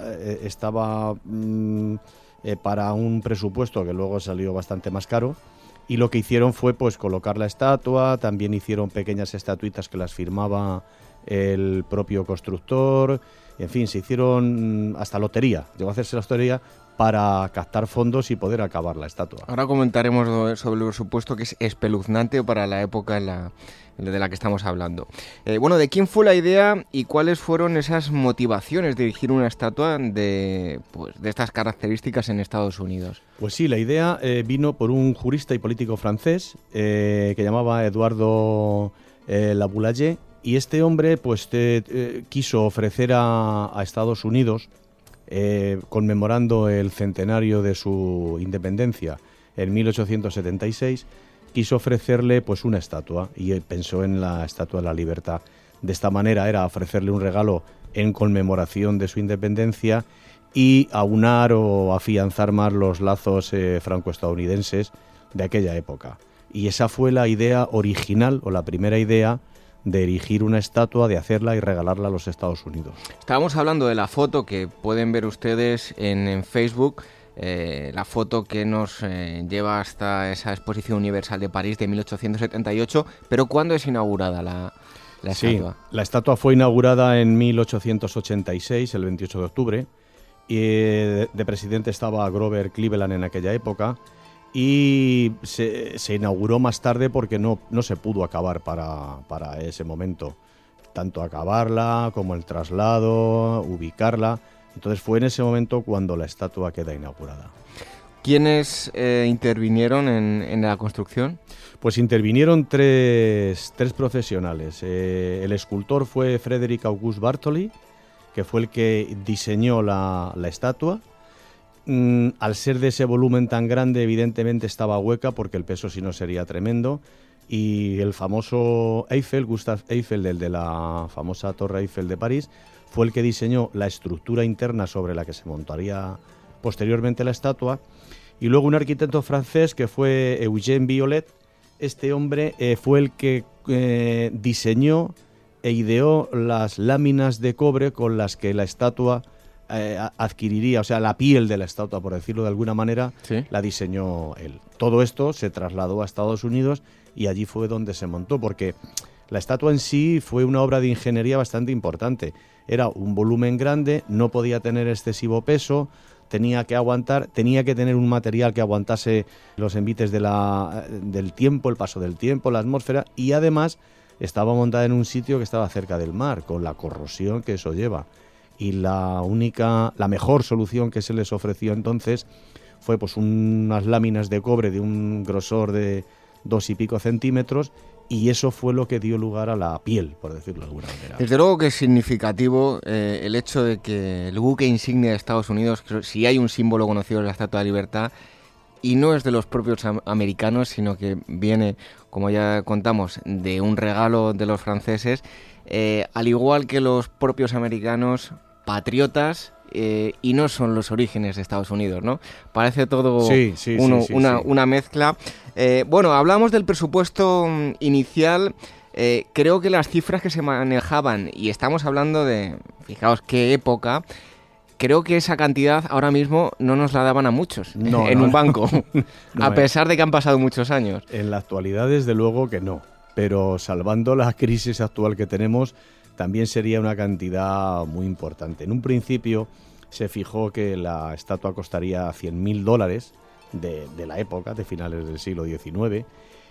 para un presupuesto que luego salió bastante más caro, y lo que hicieron fue pues colocar la estatua. También hicieron pequeñas estatuitas que las firmaba el propio constructor. En fin, se hicieron hasta lotería, llegó a hacerse la lotería para captar fondos y poder acabar la estatua. Ahora comentaremos sobre el presupuesto, que es espeluznante para la época de la que estamos hablando. Bueno, ¿de quién fue la idea y cuáles fueron esas motivaciones de dirigir una estatua de estas características en Estados Unidos? Pues sí, la idea vino por un jurista y político francés que llamaba Eduardo Laboulaye, y este hombre pues quiso ofrecer a Estados Unidos, conmemorando el centenario de su independencia en 1876, quiso ofrecerle pues una estatua, y pensó en la Estatua de la Libertad. De esta manera era ofrecerle un regalo en conmemoración de su independencia y aunar o afianzar más los lazos franco-estadounidenses de aquella época. Y esa fue la idea original, o la primera idea, de erigir una estatua, de hacerla y regalarla a los Estados Unidos. Estábamos hablando de la foto que pueden ver ustedes en Facebook, la foto que nos lleva hasta esa Exposición Universal de París de 1878, pero ¿cuándo es inaugurada la estatua? Sí, la estatua fue inaugurada en 1886, el 28 de octubre, y de presidente estaba Grover Cleveland en aquella época, y se inauguró más tarde porque no se pudo acabar para ese momento, tanto acabarla como el traslado, ubicarla. Entonces fue en ese momento cuando la estatua queda inaugurada. ¿Quiénes intervinieron en la construcción? Pues intervinieron tres profesionales. El escultor fue Frederick August Bartholdi, que fue el que diseñó la estatua. Al ser de ese volumen tan grande, evidentemente estaba hueca, porque el peso si no sería tremendo, y el famoso Eiffel, Gustave Eiffel, el de la famosa Torre Eiffel de París, fue el que diseñó la estructura interna sobre la que se montaría posteriormente la estatua. Y luego un arquitecto francés que fue Eugène Viollet. Este hombre fue el que diseñó e ideó las láminas de cobre con las que la estatua adquiriría, o sea, la piel de la estatua, por decirlo de alguna manera, ¿Sí? La diseñó él. Todo esto se trasladó a Estados Unidos y allí fue donde se montó, porque la estatua en sí fue una obra de ingeniería bastante importante. Era un volumen grande, no podía tener excesivo peso, tenía que tener un material que aguantase los envites del tiempo, el paso del tiempo, la atmósfera, y además estaba montada en un sitio que estaba cerca del mar, con la corrosión que eso lleva. Y la mejor solución que se les ofreció entonces fue pues unas láminas de cobre de un grosor de 2 y pico centímetros, y eso fue lo que dio lugar a la piel, por decirlo de alguna manera. Desde luego que es significativo el hecho de que el buque insignia de Estados Unidos, si hay un símbolo conocido de la Estatua de la Libertad, y no es de los propios americanos, sino que viene, como ya contamos, de un regalo de los franceses, al igual que los propios americanos, patriotas, y no son los orígenes de Estados Unidos, ¿no? Parece todo una mezcla. Bueno, hablamos del presupuesto inicial. Creo que las cifras que se manejaban, y estamos hablando de, fijaos qué época, creo que esa cantidad ahora mismo no nos la daban a muchos un banco, a pesar de que han pasado muchos años. En la actualidad, desde luego que no, pero salvando la crisis actual que tenemos, también sería una cantidad muy importante. En un principio se fijó que la estatua costaría $100.000 de la época, de finales del siglo XIX,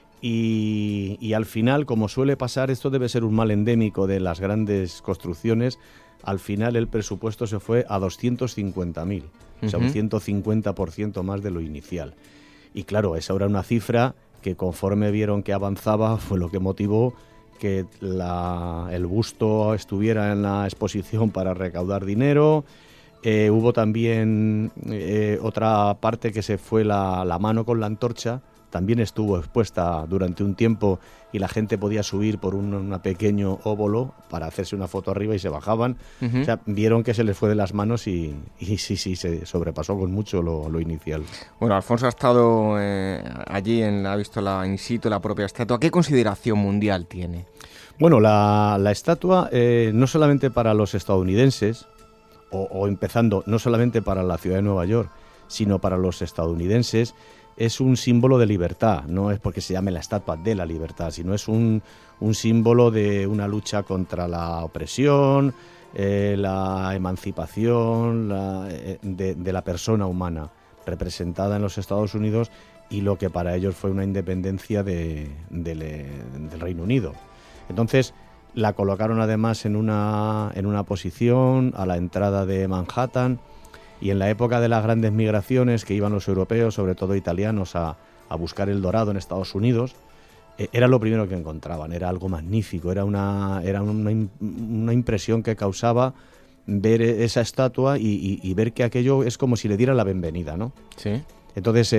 y al final, como suele pasar, esto debe ser un mal endémico de las grandes construcciones, al final el presupuesto se fue a 250.000, o sea, un 150% más de lo inicial. Y claro, esa era una cifra que, conforme vieron que avanzaba, fue lo que motivó que el busto estuviera en la exposición para recaudar dinero. Hubo también otra parte que se fue la mano con la antorcha, también estuvo expuesta durante un tiempo, y la gente podía subir por un pequeño óvulo para hacerse una foto arriba y se bajaban. O sea, vieron que se les fue de las manos y sí, se sobrepasó con mucho lo inicial. Bueno, Alfonso ha estado allí, ha visto in situ la propia estatua. ¿Qué consideración mundial tiene? Bueno, la estatua, no solamente para los estadounidenses, o empezando, no solamente para la ciudad de Nueva York, sino para los estadounidenses, es un símbolo de libertad. No es porque se llame la Estatua de la Libertad, sino es un símbolo de una lucha contra la opresión, la emancipación de la persona humana, representada en los Estados Unidos, y lo que para ellos fue una independencia del Reino Unido. Entonces la colocaron además en una posición a la entrada de Manhattan, y en la época de las grandes migraciones que iban los europeos, sobre todo italianos, a buscar el dorado en Estados Unidos, era lo primero que encontraban. Era algo magnífico, era una impresión que causaba ver esa estatua y ver que aquello es como si le diera la bienvenida, ¿no? Sí. Entonces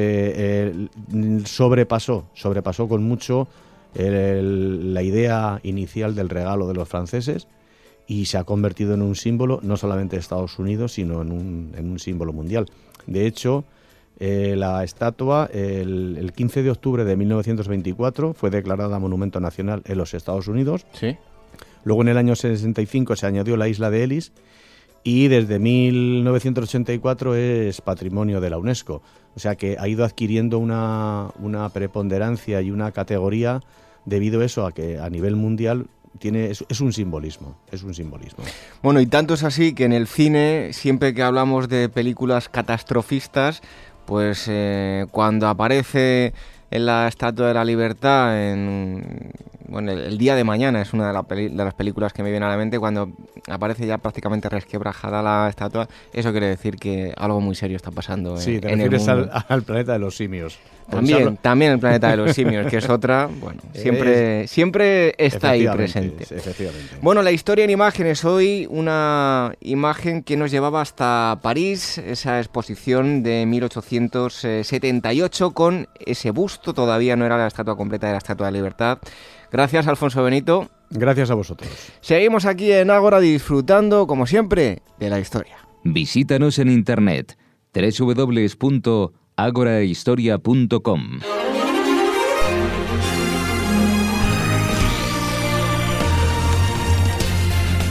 sobrepasó con mucho la idea inicial del regalo de los franceses, y se ha convertido en un símbolo no solamente de Estados Unidos, sino en un símbolo mundial. De hecho, la estatua, el 15 de octubre de 1924, fue declarada Monumento Nacional en los Estados Unidos. Sí. Luego, en el año 65, se añadió la isla de Ellis, y desde 1984 es Patrimonio de la UNESCO. O sea que ha ido adquiriendo una preponderancia y una categoría debido a eso, a que a nivel mundial es un simbolismo. Bueno, y tanto es así que en el cine, siempre que hablamos de películas catastrofistas, pues cuando aparece en la Estatua de la Libertad, el día de mañana es una de las películas que me viene a la mente, cuando aparece ya prácticamente resquebrajada la estatua, eso quiere decir que algo muy serio está pasando sí, te en el refieres mundo. al planeta de los simios. También el planeta de los simios, que es otra, siempre está ahí presente. Efectivamente. Bueno, la historia en imágenes hoy, una imagen que nos llevaba hasta París, esa exposición de 1878 con ese busto, todavía no era la estatua completa de la Estatua de la Libertad. Gracias, Alfonso Benito. Gracias a vosotros. Seguimos aquí en Ágora disfrutando, como siempre, de la historia. Visítanos en internet www.agorahistoria.com.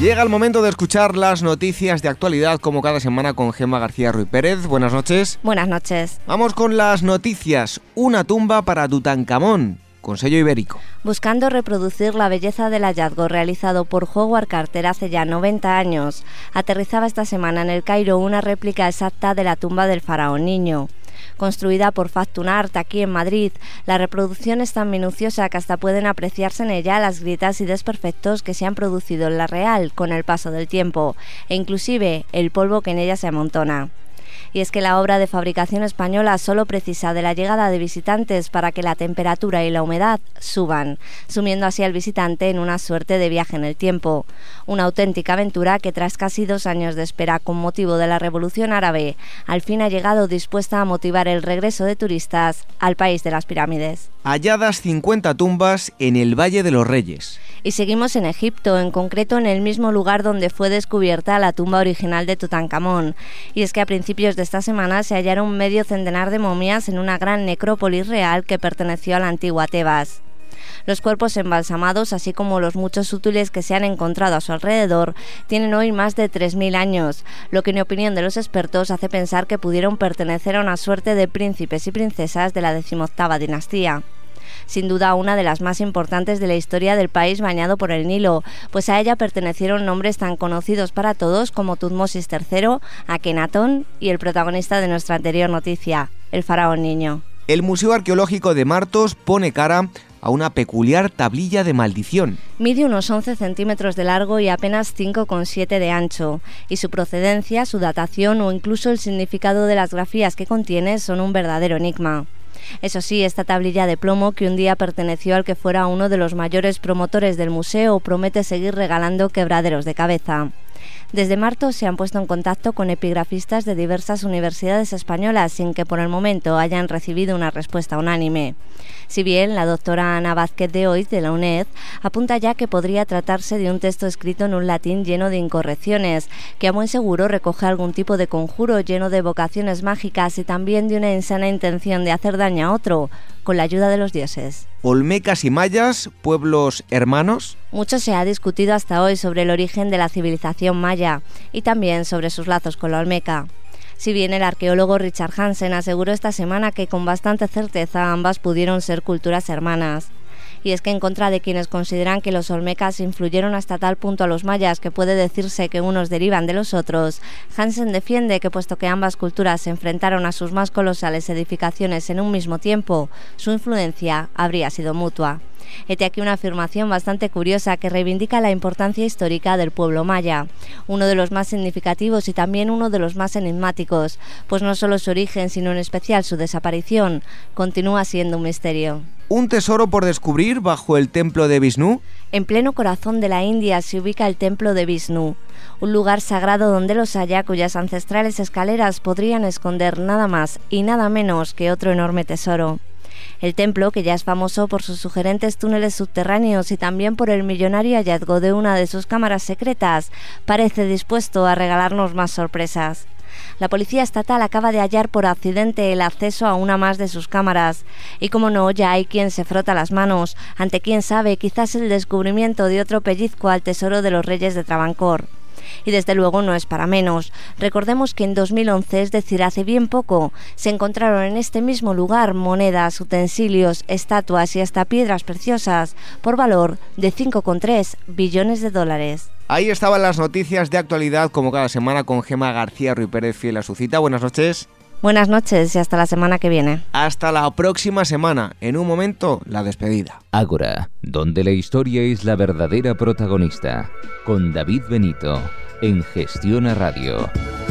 Llega el momento de escuchar las noticias de actualidad como cada semana con Gemma García Ruiz Pérez. Buenas noches. Buenas noches. Vamos con las noticias. Una tumba para Tutankamón, con sello ibérico. Buscando reproducir la belleza del hallazgo realizado por Howard Carter hace ya 90 años, aterrizaba esta semana en El Cairo una réplica exacta de la tumba del faraón niño. Construida por Factum Art aquí en Madrid, la reproducción es tan minuciosa que hasta pueden apreciarse en ella las grietas y desperfectos que se han producido en la real con el paso del tiempo, e inclusive el polvo que en ella se amontona. Y es que la obra de fabricación española solo precisa de la llegada de visitantes para que la temperatura y la humedad suban, sumiendo así al visitante en una suerte de viaje en el tiempo. Una auténtica aventura que tras casi 2 años de espera con motivo de la Revolución Árabe, al fin ha llegado dispuesta a motivar el regreso de turistas al país de las pirámides. Halladas 50 tumbas en el Valle de los Reyes. Y seguimos en Egipto, en concreto en el mismo lugar donde fue descubierta la tumba original de Tutankamón. Y es que a principios de esta semana se hallaron medio centenar de momias en una gran necrópolis real que perteneció a la antigua Tebas. Los cuerpos embalsamados, así como los muchos útiles que se han encontrado a su alrededor, tienen hoy más de 3.000 años, lo que en opinión de los expertos hace pensar que pudieron pertenecer a una suerte de príncipes y princesas de la 18ª dinastía. Sin duda una de las más importantes de la historia del país bañado por el Nilo, pues a ella pertenecieron nombres tan conocidos para todos como Tutmosis III, Akenatón y el protagonista de nuestra anterior noticia, el faraón niño. El Museo Arqueológico de Martos pone cara a una peculiar tablilla de maldición. Mide unos 11 centímetros de largo y apenas 5,7 de ancho, y su procedencia, su datación o incluso el significado de las grafías que contiene son un verdadero enigma. Eso sí, esta tablilla de plomo, que un día perteneció al que fuera uno de los mayores promotores del museo, promete seguir regalando quebraderos de cabeza. Desde Martos se han puesto en contacto con epigrafistas de diversas universidades españolas sin que por el momento hayan recibido una respuesta unánime. Si bien la doctora Ana Vázquez de Oiz de la UNED apunta ya que podría tratarse de un texto escrito en un latín lleno de incorrecciones, que a buen seguro recoge algún tipo de conjuro lleno de evocaciones mágicas y también de una insana intención de hacer daño a otro, con la ayuda de los dioses. Olmecas y mayas, pueblos hermanos. Mucho se ha discutido hasta hoy sobre el origen de la civilización maya y también sobre sus lazos con la olmeca. Si bien el arqueólogo Richard Hansen aseguró esta semana que con bastante certeza ambas pudieron ser culturas hermanas. Y es que en contra de quienes consideran que los olmecas influyeron hasta tal punto a los mayas que puede decirse que unos derivan de los otros, Hansen defiende que puesto que ambas culturas se enfrentaron a sus más colosales edificaciones en un mismo tiempo, su influencia habría sido mutua. Hete aquí una afirmación bastante curiosa que reivindica la importancia histórica del pueblo maya, uno de los más significativos y también uno de los más enigmáticos, pues no solo su origen, sino en especial su desaparición, continúa siendo un misterio. ¿Un tesoro por descubrir bajo el templo de Vishnu? En pleno corazón de la India se ubica el templo de Vishnu, un lugar sagrado donde los haya cuyas ancestrales escaleras podrían esconder nada más y nada menos que otro enorme tesoro. El templo, que ya es famoso por sus sugerentes túneles subterráneos y también por el millonario hallazgo de una de sus cámaras secretas, parece dispuesto a regalarnos más sorpresas. La policía estatal acaba de hallar por accidente el acceso a una más de sus cámaras. Y como no, ya hay quien se frota las manos, ante quién sabe, quizás el descubrimiento de otro pellizco al tesoro de los reyes de Travancore. Y desde luego no es para menos. Recordemos que en 2011, es decir, hace bien poco, se encontraron en este mismo lugar monedas, utensilios, estatuas y hasta piedras preciosas por valor de 5,3 billones de dólares. Ahí estaban las noticias de actualidad como cada semana con Gemma García Ruiz Pérez, fiel a su cita. Buenas noches. Buenas noches y hasta la semana que viene. Hasta la próxima semana. En un momento, la despedida. Ágora, donde la historia es la verdadera protagonista. Con David Benito, en Gestiona Radio.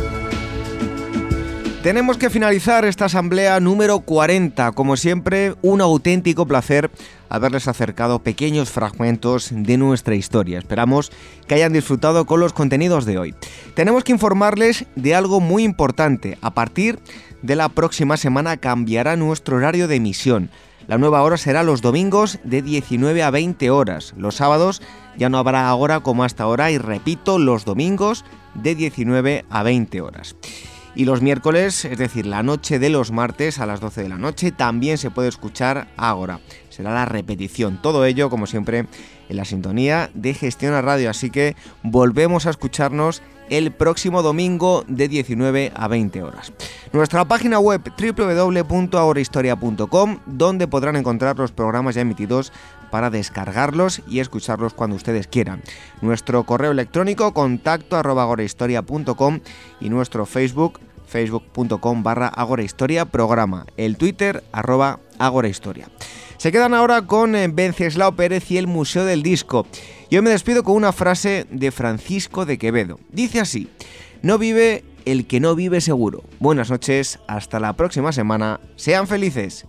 Tenemos que finalizar esta asamblea número 40. Como siempre, un auténtico placer haberles acercado pequeños fragmentos de nuestra historia. Esperamos que hayan disfrutado con los contenidos de hoy. Tenemos que informarles de algo muy importante. A partir de la próxima semana cambiará nuestro horario de emisión. La nueva hora será los domingos de 19 a 20 horas. Los sábados ya no habrá hora como hasta ahora y repito, los domingos de 19 a 20 horas. Y los miércoles, es decir, la noche de los martes a las 12 de la noche, también se puede escuchar Ágora. Será la repetición. Todo ello, como siempre, en la sintonía de Gestiona Radio, así que volvemos a escucharnos el próximo domingo de 19 a 20 horas. Nuestra página web www.agorahistoria.com, donde podrán encontrar los programas ya emitidos para descargarlos y escucharlos cuando ustedes quieran. Nuestro correo electrónico contacto@agorahistoria.com y nuestro facebook.com/agorahistoria programa, el Twitter @agorahistoria. Se quedan ahora con Venceslao Pérez y el Museo del Disco. Yo me despido con una frase de Francisco de Quevedo. Dice así: no vive el que no vive seguro. Buenas noches, hasta la próxima semana. Sean felices.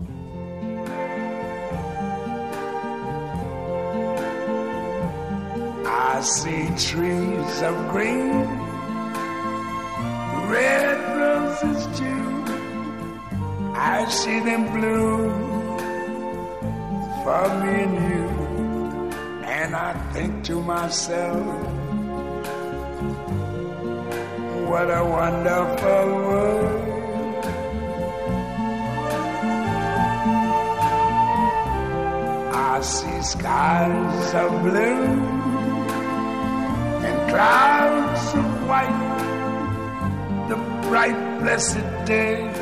I see trees of green, red roses too. I see them bloom for me and you. And I think to myself, what a wonderful world. I see skies of blue and clouds of white, the bright blessed day,